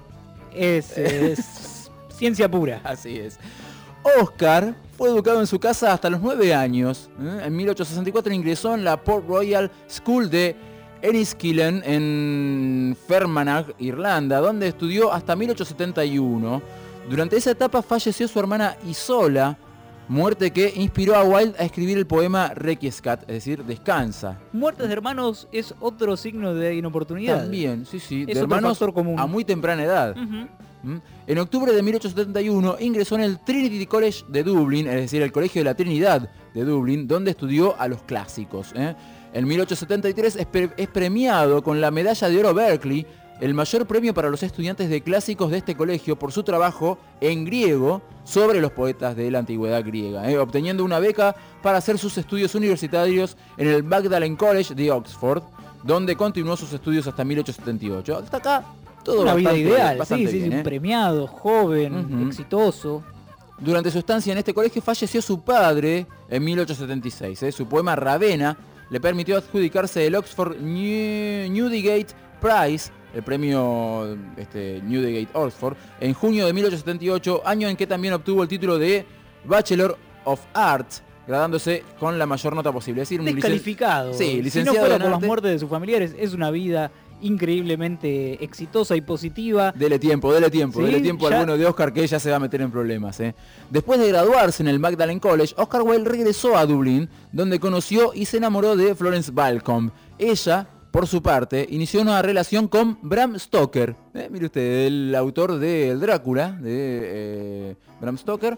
Es ciencia pura. Así es. Oscar fue educado en su casa hasta los 9 años. En 1864 ingresó en la Port Royal School de Enniskillen en Fermanagh, Irlanda, donde estudió hasta 1871. Durante esa etapa falleció su hermana Isola, muerte que inspiró a Wilde a escribir el poema Requiescat, es decir, descansa. Muertes de hermanos es otro signo de inoportunidad. También, sí, Es de otro hermanos factor común. a muy temprana edad. En octubre de 1871 ingresó en el Trinity College de Dublín, es decir, el Colegio de la Trinidad de Dublín, donde estudió a los clásicos. En 1873 es premiado con la Medalla de Oro Berkeley, el mayor premio para los estudiantes de clásicos de este colegio por su trabajo en griego sobre los poetas de la antigüedad griega, obteniendo una beca para hacer sus estudios universitarios en el Magdalen College de Oxford, donde continuó sus estudios hasta 1878. Hasta acá todo una vida ideal, bastante bien, un premiado, joven, exitoso. Durante su estancia en este colegio falleció su padre en 1876. Su poema Ravenna le permitió adjudicarse el Oxford Newdigate Prize, el premio Newdigate Oxford, en junio de 1878, año en que también obtuvo el título de Bachelor of Arts, graduándose con la mayor nota posible. Es decir, descalificado. Sí, licenciado si no fuera en por las arte. muertes de sus familiares, es una vida increíblemente exitosa y positiva. Dele tiempo ¿Sí? al bueno de Oscar, que ella se va a meter en problemas. Después de graduarse en el Magdalen College, Oscar Wilde regresó a Dublín, donde conoció y se enamoró de Florence Balcombe. Ella, por su parte, inició una relación con Bram Stoker. Mire usted, el autor de El Drácula, de Bram Stoker,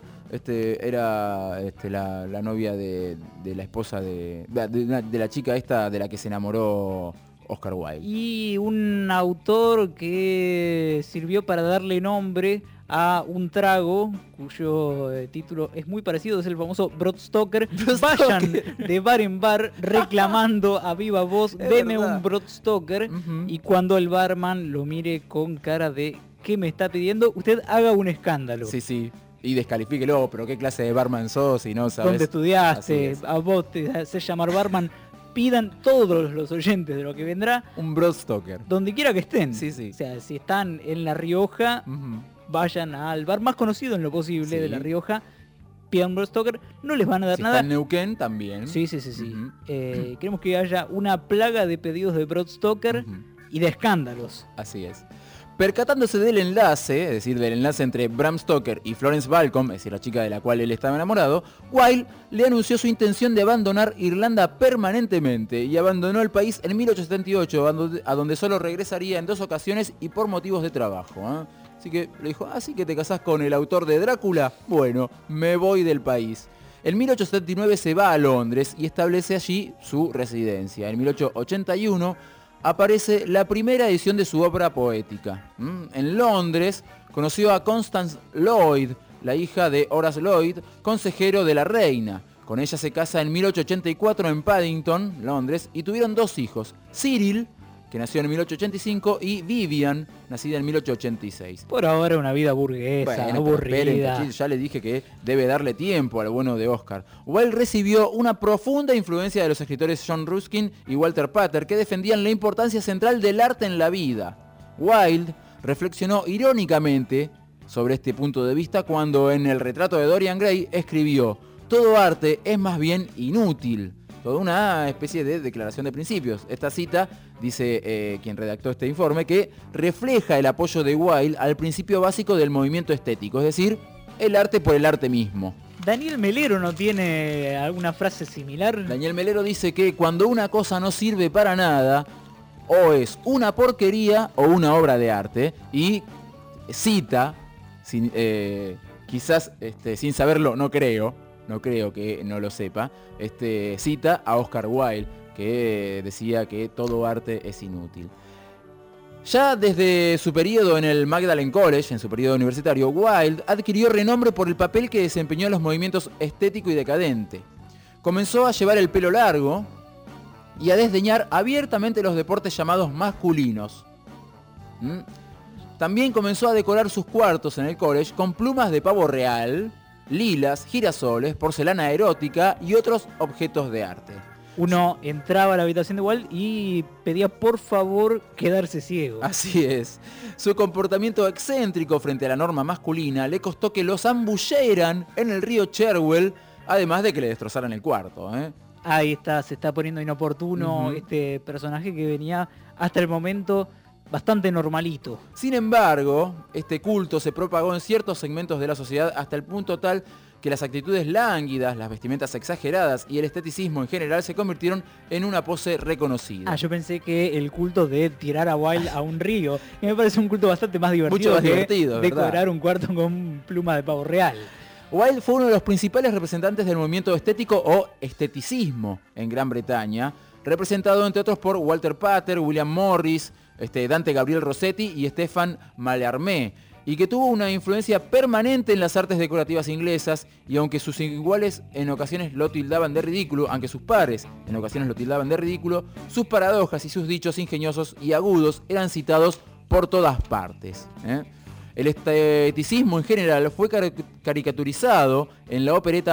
era la novia de la esposa de la chica esta de la que se enamoró Oscar Wilde. Y un autor que sirvió para darle nombre a un trago cuyo título es muy parecido, es el famoso Bram Stoker. Vayan de bar en bar reclamando a viva voz, deme un Bram Stoker, y cuando el barman lo mire con cara de ¿qué me está pidiendo? Usted haga un escándalo. Sí. Y descalifíquelo, pero ¿qué clase de barman sos? Si no sabes. ¿Dónde estudiaste? A vos te haces llamar barman. Pidan todos los oyentes de lo que vendrá un Bram Stoker. Donde quiera que estén. Sí. O sea, si están en La Rioja, vayan al bar más conocido en lo posible de La Rioja, pidan Bram Stoker, no les van a dar si nada. Está en Neuquén también. Sí. Queremos que haya una plaga de pedidos de Bram Stoker y de escándalos. Así es. Percatándose del enlace, es decir, del enlace entre Bram Stoker y Florence Balcombe, es decir, la chica de la cual él estaba enamorado, Wilde le anunció su intención de abandonar Irlanda permanentemente y abandonó el país en 1878, a donde solo regresaría en 2 ocasiones y por motivos de trabajo. Así que le dijo, ¿así que te casás con el autor de Drácula? Bueno, me voy del país. En 1879 se va a Londres y establece allí su residencia. En 1881 aparece la primera edición de su obra poética. En Londres conoció a Constance Lloyd, la hija de Horace Lloyd, consejero de la reina. Con ella se casa en 1884 en Paddington, Londres, y tuvieron 2 hijos, Cyril, que nació en 1885, y Vivian, nacida en 1886. Por ahora una vida burguesa, aburrida. Ya le dije que debe darle tiempo al bueno de Oscar. Wilde recibió una profunda influencia de los escritores John Ruskin y Walter Pater, que defendían la importancia central del arte en la vida. Wilde reflexionó irónicamente sobre este punto de vista cuando en el retrato de Dorian Gray escribió: todo arte es más bien inútil. Toda una especie de declaración de principios. Esta cita, dice quien redactó este informe, que refleja el apoyo de Wilde al principio básico del movimiento estético, es decir, el arte por el arte mismo. ¿Daniel Melero no tiene alguna frase similar? Daniel Melero dice que cuando una cosa no sirve para nada, o es una porquería o una obra de arte, y cita, quizás sin saberlo, no creo que no lo sepa, cita a Oscar Wilde, que decía que todo arte es inútil. Ya desde su periodo en el Magdalen College, en su periodo universitario, Wilde adquirió renombre por el papel que desempeñó en los movimientos estético y decadente. Comenzó a llevar el pelo largo y a desdeñar abiertamente los deportes llamados masculinos. También comenzó a decorar sus cuartos en el college con plumas de pavo real, lilas, girasoles, porcelana erótica y otros objetos de arte. Uno entraba a la habitación de Wilde y pedía por favor quedarse ciego. Así es. Su comportamiento excéntrico frente a la norma masculina le costó que los embulleran en el río Cherwell, además de que le destrozaran el cuarto. Ahí está, se está poniendo inoportuno este personaje que venía hasta el momento bastante normalito. Sin embargo, este culto se propagó en ciertos segmentos de la sociedad hasta el punto tal que las actitudes lánguidas, las vestimentas exageradas y el esteticismo en general se convirtieron en una pose reconocida. Yo pensé que el culto de tirar a Wilde a un río, que me parece un culto bastante más divertido, mucho más divertido, decorar ¿verdad? un cuarto con pluma de pavo real. Wilde fue uno de los principales representantes del movimiento estético o esteticismo en Gran Bretaña, representado entre otros por Walter Pater, William Morris, Dante Gabriel Rossetti y Stéphane Mallarmé, y que tuvo una influencia permanente en las artes decorativas inglesas, y aunque sus iguales en ocasiones lo tildaban de ridículo, aunque sus pares en ocasiones lo tildaban de ridículo, sus paradojas y sus dichos ingeniosos y agudos eran citados por todas partes. El esteticismo en general fue caricaturizado en la opereta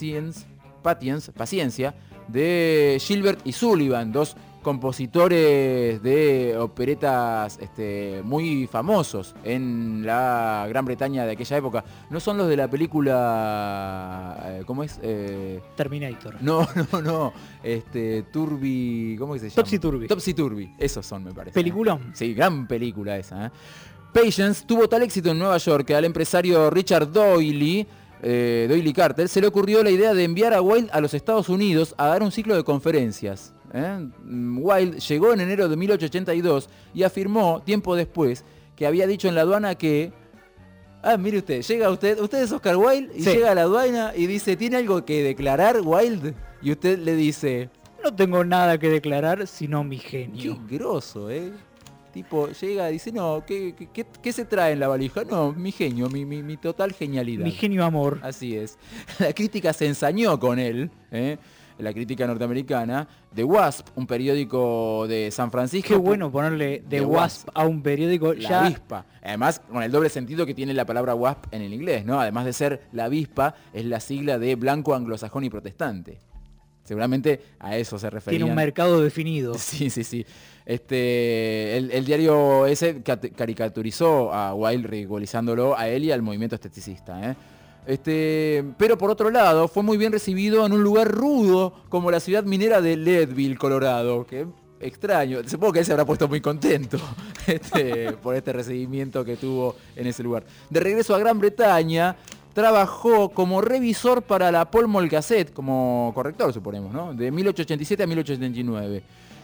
Paciencia, de Gilbert y Sullivan, 2 compositores de operetas muy famosos en la Gran Bretaña de aquella época. No son los de la película... ¿cómo es? Terminator. No. Turbi... ¿Cómo es que se llama? Topsy Turvy. Esos son, me parece. ¿Peliculón? Sí, gran película esa. Patience tuvo tal éxito en Nueva York que al empresario Richard Doyley Carter se le ocurrió la idea de enviar a Wilde a los Estados Unidos a dar un ciclo de conferencias. Wilde llegó en enero de 1882 y afirmó tiempo después que había dicho en la aduana que... mire usted es Oscar Wilde y llega a la aduana y dice, ¿tiene algo que declarar, Wilde? Y usted le dice... No tengo nada que declarar, sino mi genio. Qué groso, Tipo, llega y dice, no, ¿qué se trae en la valija? No, mi genio, mi total genialidad. Mi genio amor. Así es. La crítica se ensañó con él, la crítica norteamericana. The Wasp, un periódico de San Francisco. Qué bueno ponerle The Wasp a un periódico. La avispa. Además, con el doble sentido que tiene la palabra wasp en el inglés, ¿no? Además de ser la avispa, es la sigla de blanco, anglosajón y protestante. Seguramente a eso se refería. Tiene un mercado definido. Sí. El diario ese caricaturizó a Wilde, ridiculizándolo a él y al movimiento esteticista. Pero por otro lado, fue muy bien recibido en un lugar rudo como la ciudad minera de Leadville, Colorado. Que extraño. Supongo que él se habrá puesto muy contento por este recibimiento que tuvo en ese lugar. De regreso a Gran Bretaña, trabajó como revisor para la Pall Mall Gazette, como corrector, suponemos, ¿no? De 1887 a 1889.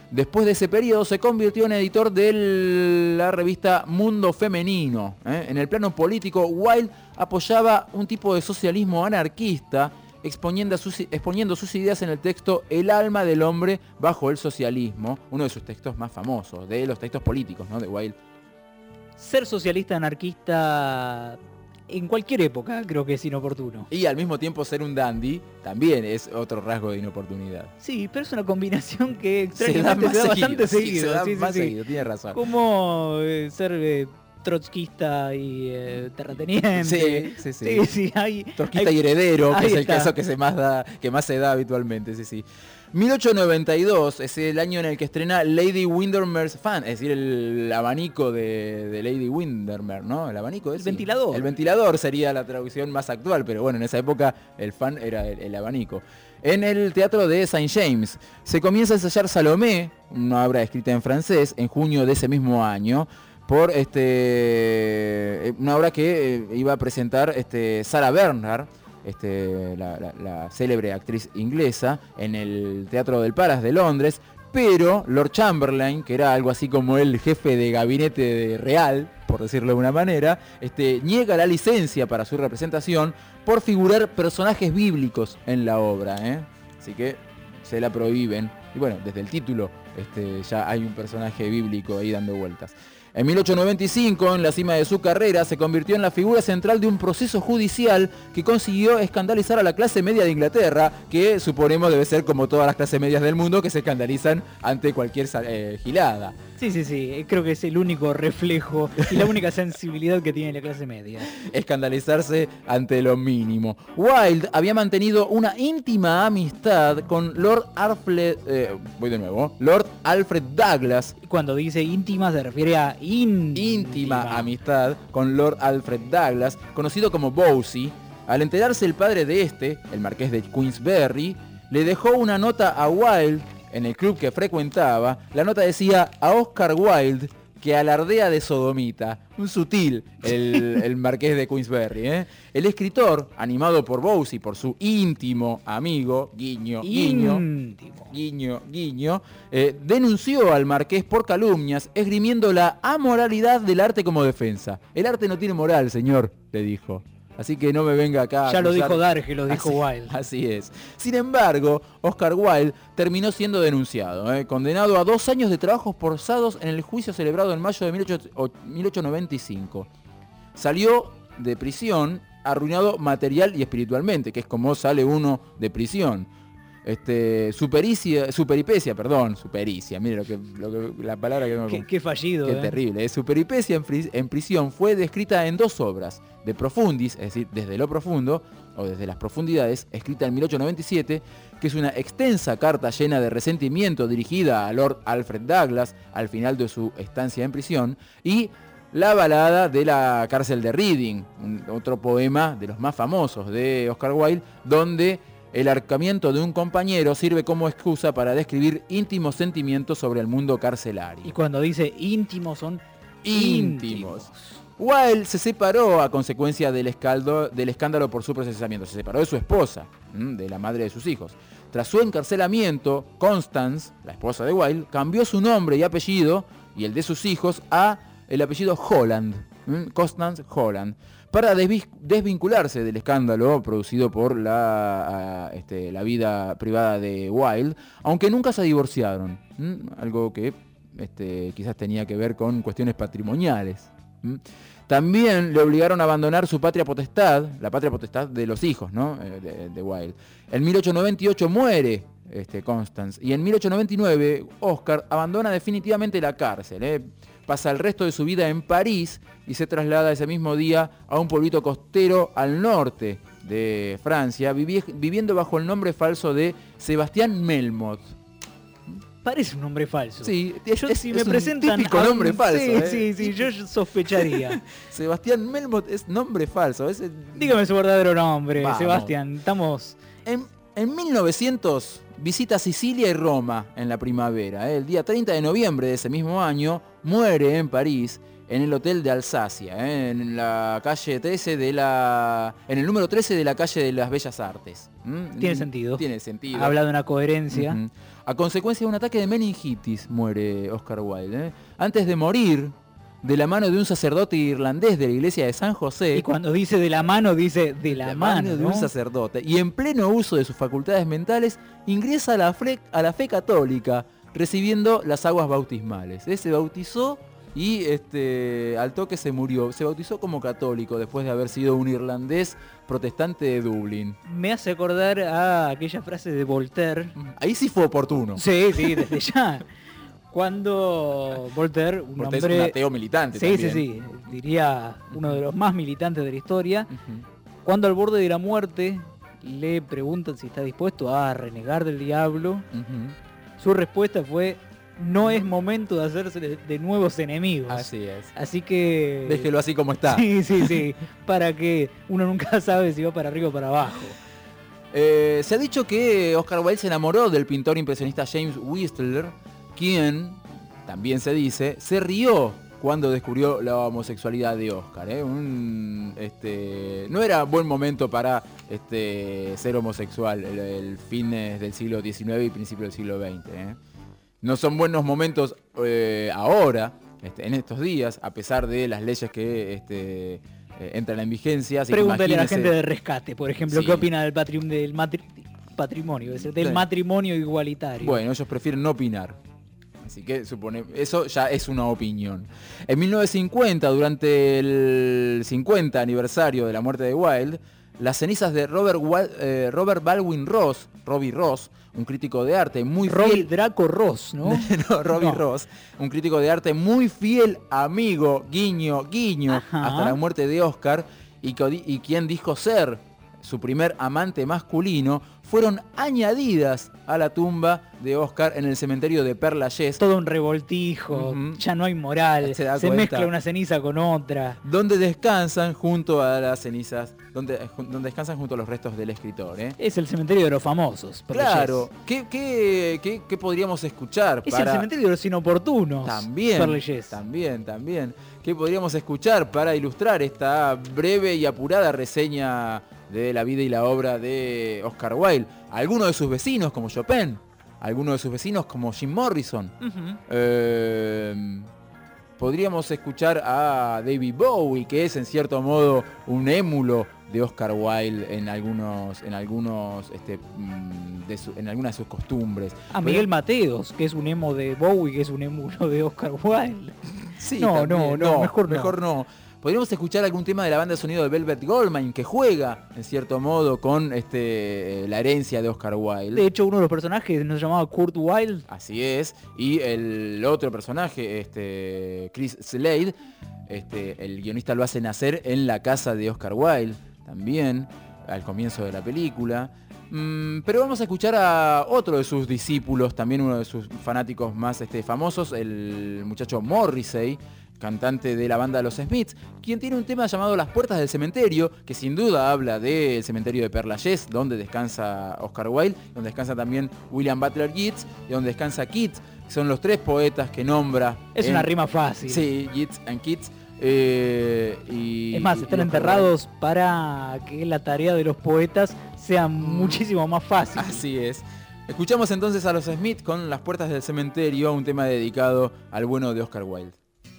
Después de ese periodo se convirtió en editor de la revista Mundo Femenino. En el plano político, Wilde apoyaba un tipo de socialismo anarquista, exponiendo sus ideas en el texto El alma del hombre bajo el socialismo, uno de sus textos más famosos, de los textos políticos, ¿no?, de Wilde. Ser socialista anarquista en cualquier época creo que es inoportuno. Y al mismo tiempo ser un dandy también es otro rasgo de inoportunidad. Sí, pero es una combinación que extrañamente se da bastante seguido. Se da más seguido, tiene razón. Como ser trotskista y terrateniente. Sí. Hay, trotskista y heredero, que es el está. caso que más se da habitualmente, sí. 1892 es el año en el que estrena Lady Windermere's Fan, es decir, el abanico de Lady Windermere, ¿no? El abanico es... El ventilador. El ventilador sería la traducción más actual, pero bueno, en esa época el fan era el abanico. En el teatro de St. James se comienza a ensayar Salomé, una obra escrita en francés, en junio de ese mismo año, por una obra que iba a presentar Sarah Bernhardt, la célebre actriz inglesa, en el Teatro del Palace de Londres, pero Lord Chamberlain, que era algo así como el jefe de gabinete real, por decirlo de una manera, niega la licencia para su representación por figurar personajes bíblicos en la obra, así que se la prohíben. Y bueno, desde el título ya hay un personaje bíblico ahí dando vueltas. En 1895, en la cima de su carrera, se convirtió en la figura central de un proceso judicial que consiguió escandalizar a la clase media de Inglaterra, que suponemos debe ser como todas las clases medias del mundo, que se escandalizan ante cualquier gilada. Sí, creo que es el único reflejo y la única sensibilidad que tiene la clase media. Escandalizarse ante lo mínimo. Wilde había mantenido una íntima amistad con Lord Alfred Douglas. Cuando dice íntima se refiere a íntima amistad con Lord Alfred Douglas, conocido como Bosie. Al enterarse el padre de el marqués de Queensberry, le dejó una nota a Wilde en el club que frecuentaba. La nota decía: a Oscar Wilde, que alardea de sodomita. Un sutil el marqués de Queensberry. El escritor, animado por Bosie, por su íntimo amigo, guiño, denunció al marqués por calumnias, esgrimiendo la amoralidad del arte como defensa. El arte no tiene moral, señor, le dijo. Así que no me venga acá. Ya lo dijo Darge, lo dijo Wilde. Así es. Sin embargo, Oscar Wilde terminó siendo denunciado, condenado a 2 años de trabajos forzados en el juicio celebrado en mayo de 1895. Salió de prisión arruinado material y espiritualmente, que es como sale uno de prisión. Su pericia, mire la palabra que no... Qué fallido. Qué terrible. Su peripecia en prisión fue descrita en 2 obras, De Profundis, es decir, desde lo profundo, o desde las profundidades, escrita en 1897, que es una extensa carta llena de resentimiento dirigida a Lord Alfred Douglas al final de su estancia en prisión, y La balada de la cárcel de Reading, otro poema de los más famosos de Oscar Wilde, donde el ahorcamiento de un compañero sirve como excusa para describir íntimos sentimientos sobre el mundo carcelario. Y cuando dice íntimos son íntimos. Wilde se separó a consecuencia del escándalo por su procesamiento. Se separó de su esposa, de la madre de sus hijos. Tras su encarcelamiento, Constance, la esposa de Wilde, cambió su nombre y apellido y el de sus hijos a el apellido Holland, Constance Holland, para desvincularse del escándalo producido por la vida privada de Wilde, aunque nunca se divorciaron, algo que quizás tenía que ver con cuestiones patrimoniales. También le obligaron a abandonar su patria potestad, la patria potestad de los hijos, ¿no? de Wilde. En 1898 muere Constance, y en 1899 Oscar abandona definitivamente la cárcel. Pasa el resto de su vida en París y se traslada ese mismo día a un pueblito costero al norte de Francia, viviendo bajo el nombre falso de Sebastián Melmoth. Parece un nombre falso. Sí, si me presentan un típico nombre falso. Sí, yo sospecharía. Sebastián Melmoth es nombre falso. Dígame su verdadero nombre, Vamos. Sebastián. Estamos... En 1900 visita Sicilia y Roma en la primavera. El día 30 de noviembre de ese mismo año muere en París, en el Hotel de Alsacia, en la calle 13 en el número 13 de la calle de las Bellas Artes. Tiene sentido. Tiene sentido. Habla de una coherencia. A consecuencia de un ataque de meningitis muere Oscar Wilde. Antes de morir, de la mano de un sacerdote irlandés de la iglesia de San José. Y cuando dice de la mano, dice de la mano, de ¿no? un sacerdote. Y en pleno uso de sus facultades mentales, ingresa a la fe católica, recibiendo las aguas bautismales. Se bautizó y al toque se murió. Se bautizó como católico después de haber sido un irlandés protestante de Dublín. Me hace acordar a aquella frase de Voltaire. Ahí sí fue oportuno. Sí, desde ya. Cuando Voltaire, un Voltaire hombre... es un ateo militante sí, también. Sí, diría uno de los más militantes de la historia. Cuando al borde de la muerte le preguntan si está dispuesto a renegar del diablo, su respuesta fue: no es momento de hacerse de nuevos enemigos. Así es. Así que... déjelo así como está. Sí, para que uno nunca sabe si va para arriba o para abajo. Se ha dicho que Oscar Wilde se enamoró del pintor impresionista James Whistler, quien, también se dice, se rió cuando descubrió la homosexualidad de Oscar. No era buen momento para ser homosexual, el fines del siglo XIX y principio del siglo XX. No son buenos momentos ahora, en estos días, a pesar de las leyes que entran en vigencia. Pregúntale a la gente de Rescate, por ejemplo, sí. ¿Qué opina del patrimonio, del matrimonio igualitario? Bueno, ellos prefieren no opinar. Así que eso ya es una opinión. En 1950, durante el 50 aniversario de la muerte de Wilde, las cenizas de Robert Baldwin Ross, Robbie Ross, un crítico de arte muy fiel... Robbie Draco Ross, ¿no? No, Robbie Ross, un crítico de arte muy fiel amigo, guiño, hasta la muerte de Oscar, y quien dijo ser su primer amante masculino, fueron añadidas a la tumba de Oscar en el cementerio de Père Lachaise. Todo un revoltijo, ya no hay moral, se mezcla una ceniza con otra. Donde descansan junto a las cenizas, donde descansan junto a los restos del escritor. Es el cementerio de los famosos. Claro, ¿qué podríamos escuchar? Es el cementerio de los inoportunos. También. ¿Qué podríamos escuchar para ilustrar esta breve y apurada reseña de la vida y la obra de Oscar Wilde? Algunos de sus vecinos como Chopin, algunos de sus vecinos como Jim Morrison. Podríamos escuchar a David Bowie, que es en cierto modo un émulo de Oscar Wilde en algunas de sus costumbres. A Miguel Mateos, que es un emo de Bowie, que es un émulo de Oscar Wilde. Sí, mejor no. Podríamos escuchar algún tema de la banda de sonido de Velvet Goldmine, que juega, en cierto modo, con la herencia de Oscar Wilde. De hecho, uno de los personajes nos llamaba Kurt Wilde. Así es. Y el otro personaje, Chris Slade, el guionista lo hace nacer en la casa de Oscar Wilde, también, al comienzo de la película. Pero vamos a escuchar a otro de sus discípulos, también uno de sus fanáticos más famosos, el muchacho Morrissey, cantante de la banda Los Smiths, quien tiene un tema llamado Las Puertas del Cementerio, que sin duda habla del cementerio de Père Lachaise, donde descansa Oscar Wilde, donde descansa también William Butler Yeats, y donde descansa Keats, que son los tres poetas que nombra. Es una rima fácil. Sí, Yeats and Keats. Es más, están enterrados para que la tarea de los poetas sea muchísimo más fácil. Así es. Escuchamos entonces a Los Smiths con Las Puertas del Cementerio, un tema dedicado al bueno de Oscar Wilde.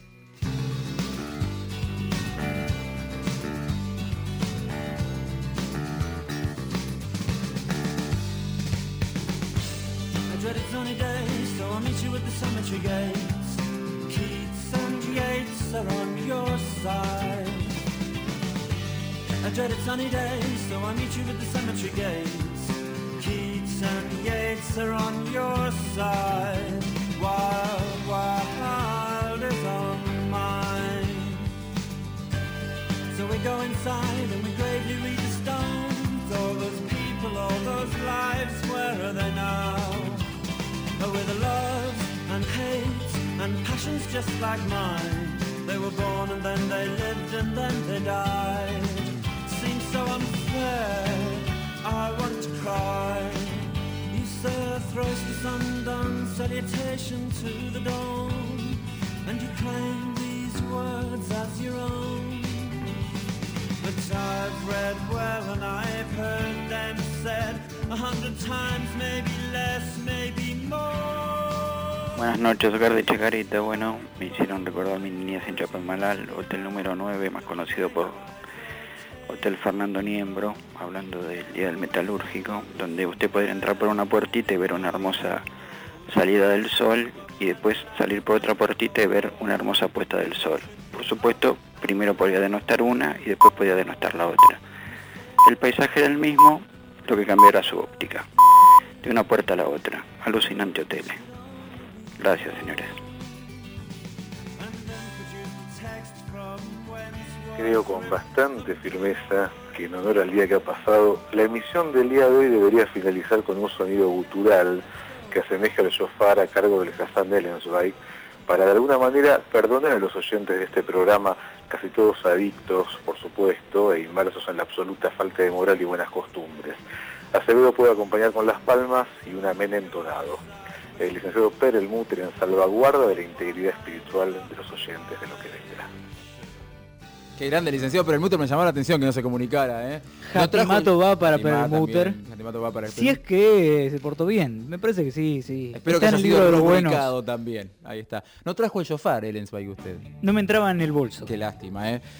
Cemetery gates, Keats and Yeats are on your side. A dreaded sunny day, so I meet you at the cemetery gates. Keats and Yeats are on your side. Wild is on mine. So we go inside and we gravely read the stones. All those people, all those lives, where are they now? Oh, with the loves and hates and passions just like mine. They were born and then they lived and then they died. Seems so unfair, I want to cry. You say a thrice undone salutation to the dawn, and you claim these words as your own. But I've read well and I've heard them said 100 times, maybe less, maybe more. Buenas noches, Oscar de Chacarita. Bueno, me hicieron recordar mi niñez en Chapadmalal, hotel número 9, más conocido por Hotel Fernando Niembro, hablando del Día del Metalúrgico, donde usted podría entrar por una puertita y ver una hermosa salida del sol, y después salir por otra puertita y ver una hermosa puesta del sol. Por supuesto, primero podía denostar una y después podía denostar la otra. El paisaje era el mismo, lo que cambió era su óptica. De una puerta a la otra. Alucinante hotel. Gracias, señores. Creo con bastante firmeza que en honor al día que ha pasado, la emisión del día de hoy debería finalizar con un sonido gutural que asemeja al shofar a cargo del Hassan de Ellensweig, para de alguna manera perdonar a los oyentes de este programa, casi todos adictos, por supuesto, e inmersos en la absoluta falta de moral y buenas costumbres. Acevedo puede acompañar con las palmas y un amén entonado. El licenciado Perelmuter en salvaguarda de la integridad espiritual de los oyentes de lo que vendrá. Qué grande, licenciado Perelmuter, me llamó la atención que no se comunicara, ¿eh? Jatimato va para Perelmuter. Si es que se portó bien, me parece que sí. Espero Está que en haya el libro de sido los buenos. rubricado también. Ahí está. No trajo el shofar, Ellensweig, usted. No me entraba en el bolso. Qué lástima, ¿eh?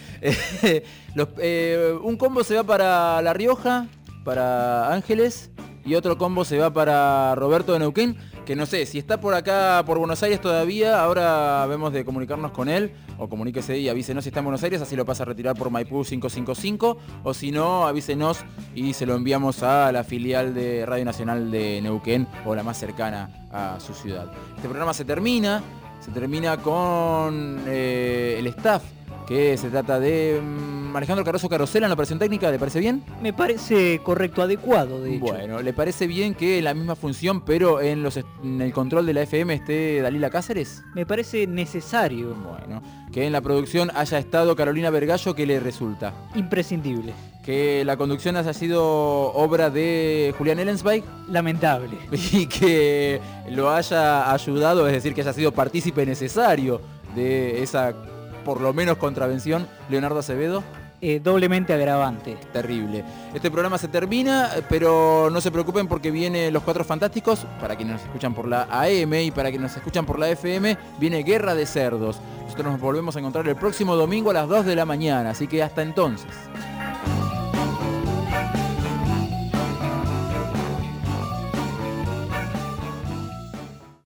Un combo se va para La Rioja, para Ángeles, y otro combo se va para Roberto de Neuquén, que no sé, si está por acá, por Buenos Aires todavía, ahora vemos de comunicarnos con él, o comuníquese y avísenos si está en Buenos Aires, así lo pasa a retirar por Maipú 555, o si no, avísenos y se lo enviamos a la filial de Radio Nacional de Neuquén, o la más cercana a su ciudad. Este programa se termina con el staff, que se trata de Alejandro Caroso Carosela en la operación técnica. ¿Le parece bien? Me parece correcto, adecuado, de hecho. Bueno, ¿le parece bien que en la misma función, pero en el control de la FM esté Dalila Cáceres? Me parece necesario. Bueno, que en la producción haya estado Carolina Vergallo, ¿qué le resulta? Imprescindible. Que la conducción haya sido obra de Julián Ellensweig. Lamentable. Y que lo haya ayudado, es decir, que haya sido partícipe necesario de esa, por lo menos, contravención, Leonardo Acevedo. Doblemente agravante. Terrible. Este programa se termina, pero no se preocupen porque viene Los Cuatro Fantásticos. Para quienes nos escuchan por la AM y para quienes nos escuchan por la FM, viene Guerra de Cerdos. Nosotros nos volvemos a encontrar el próximo domingo a las 2 de la mañana, así que hasta entonces.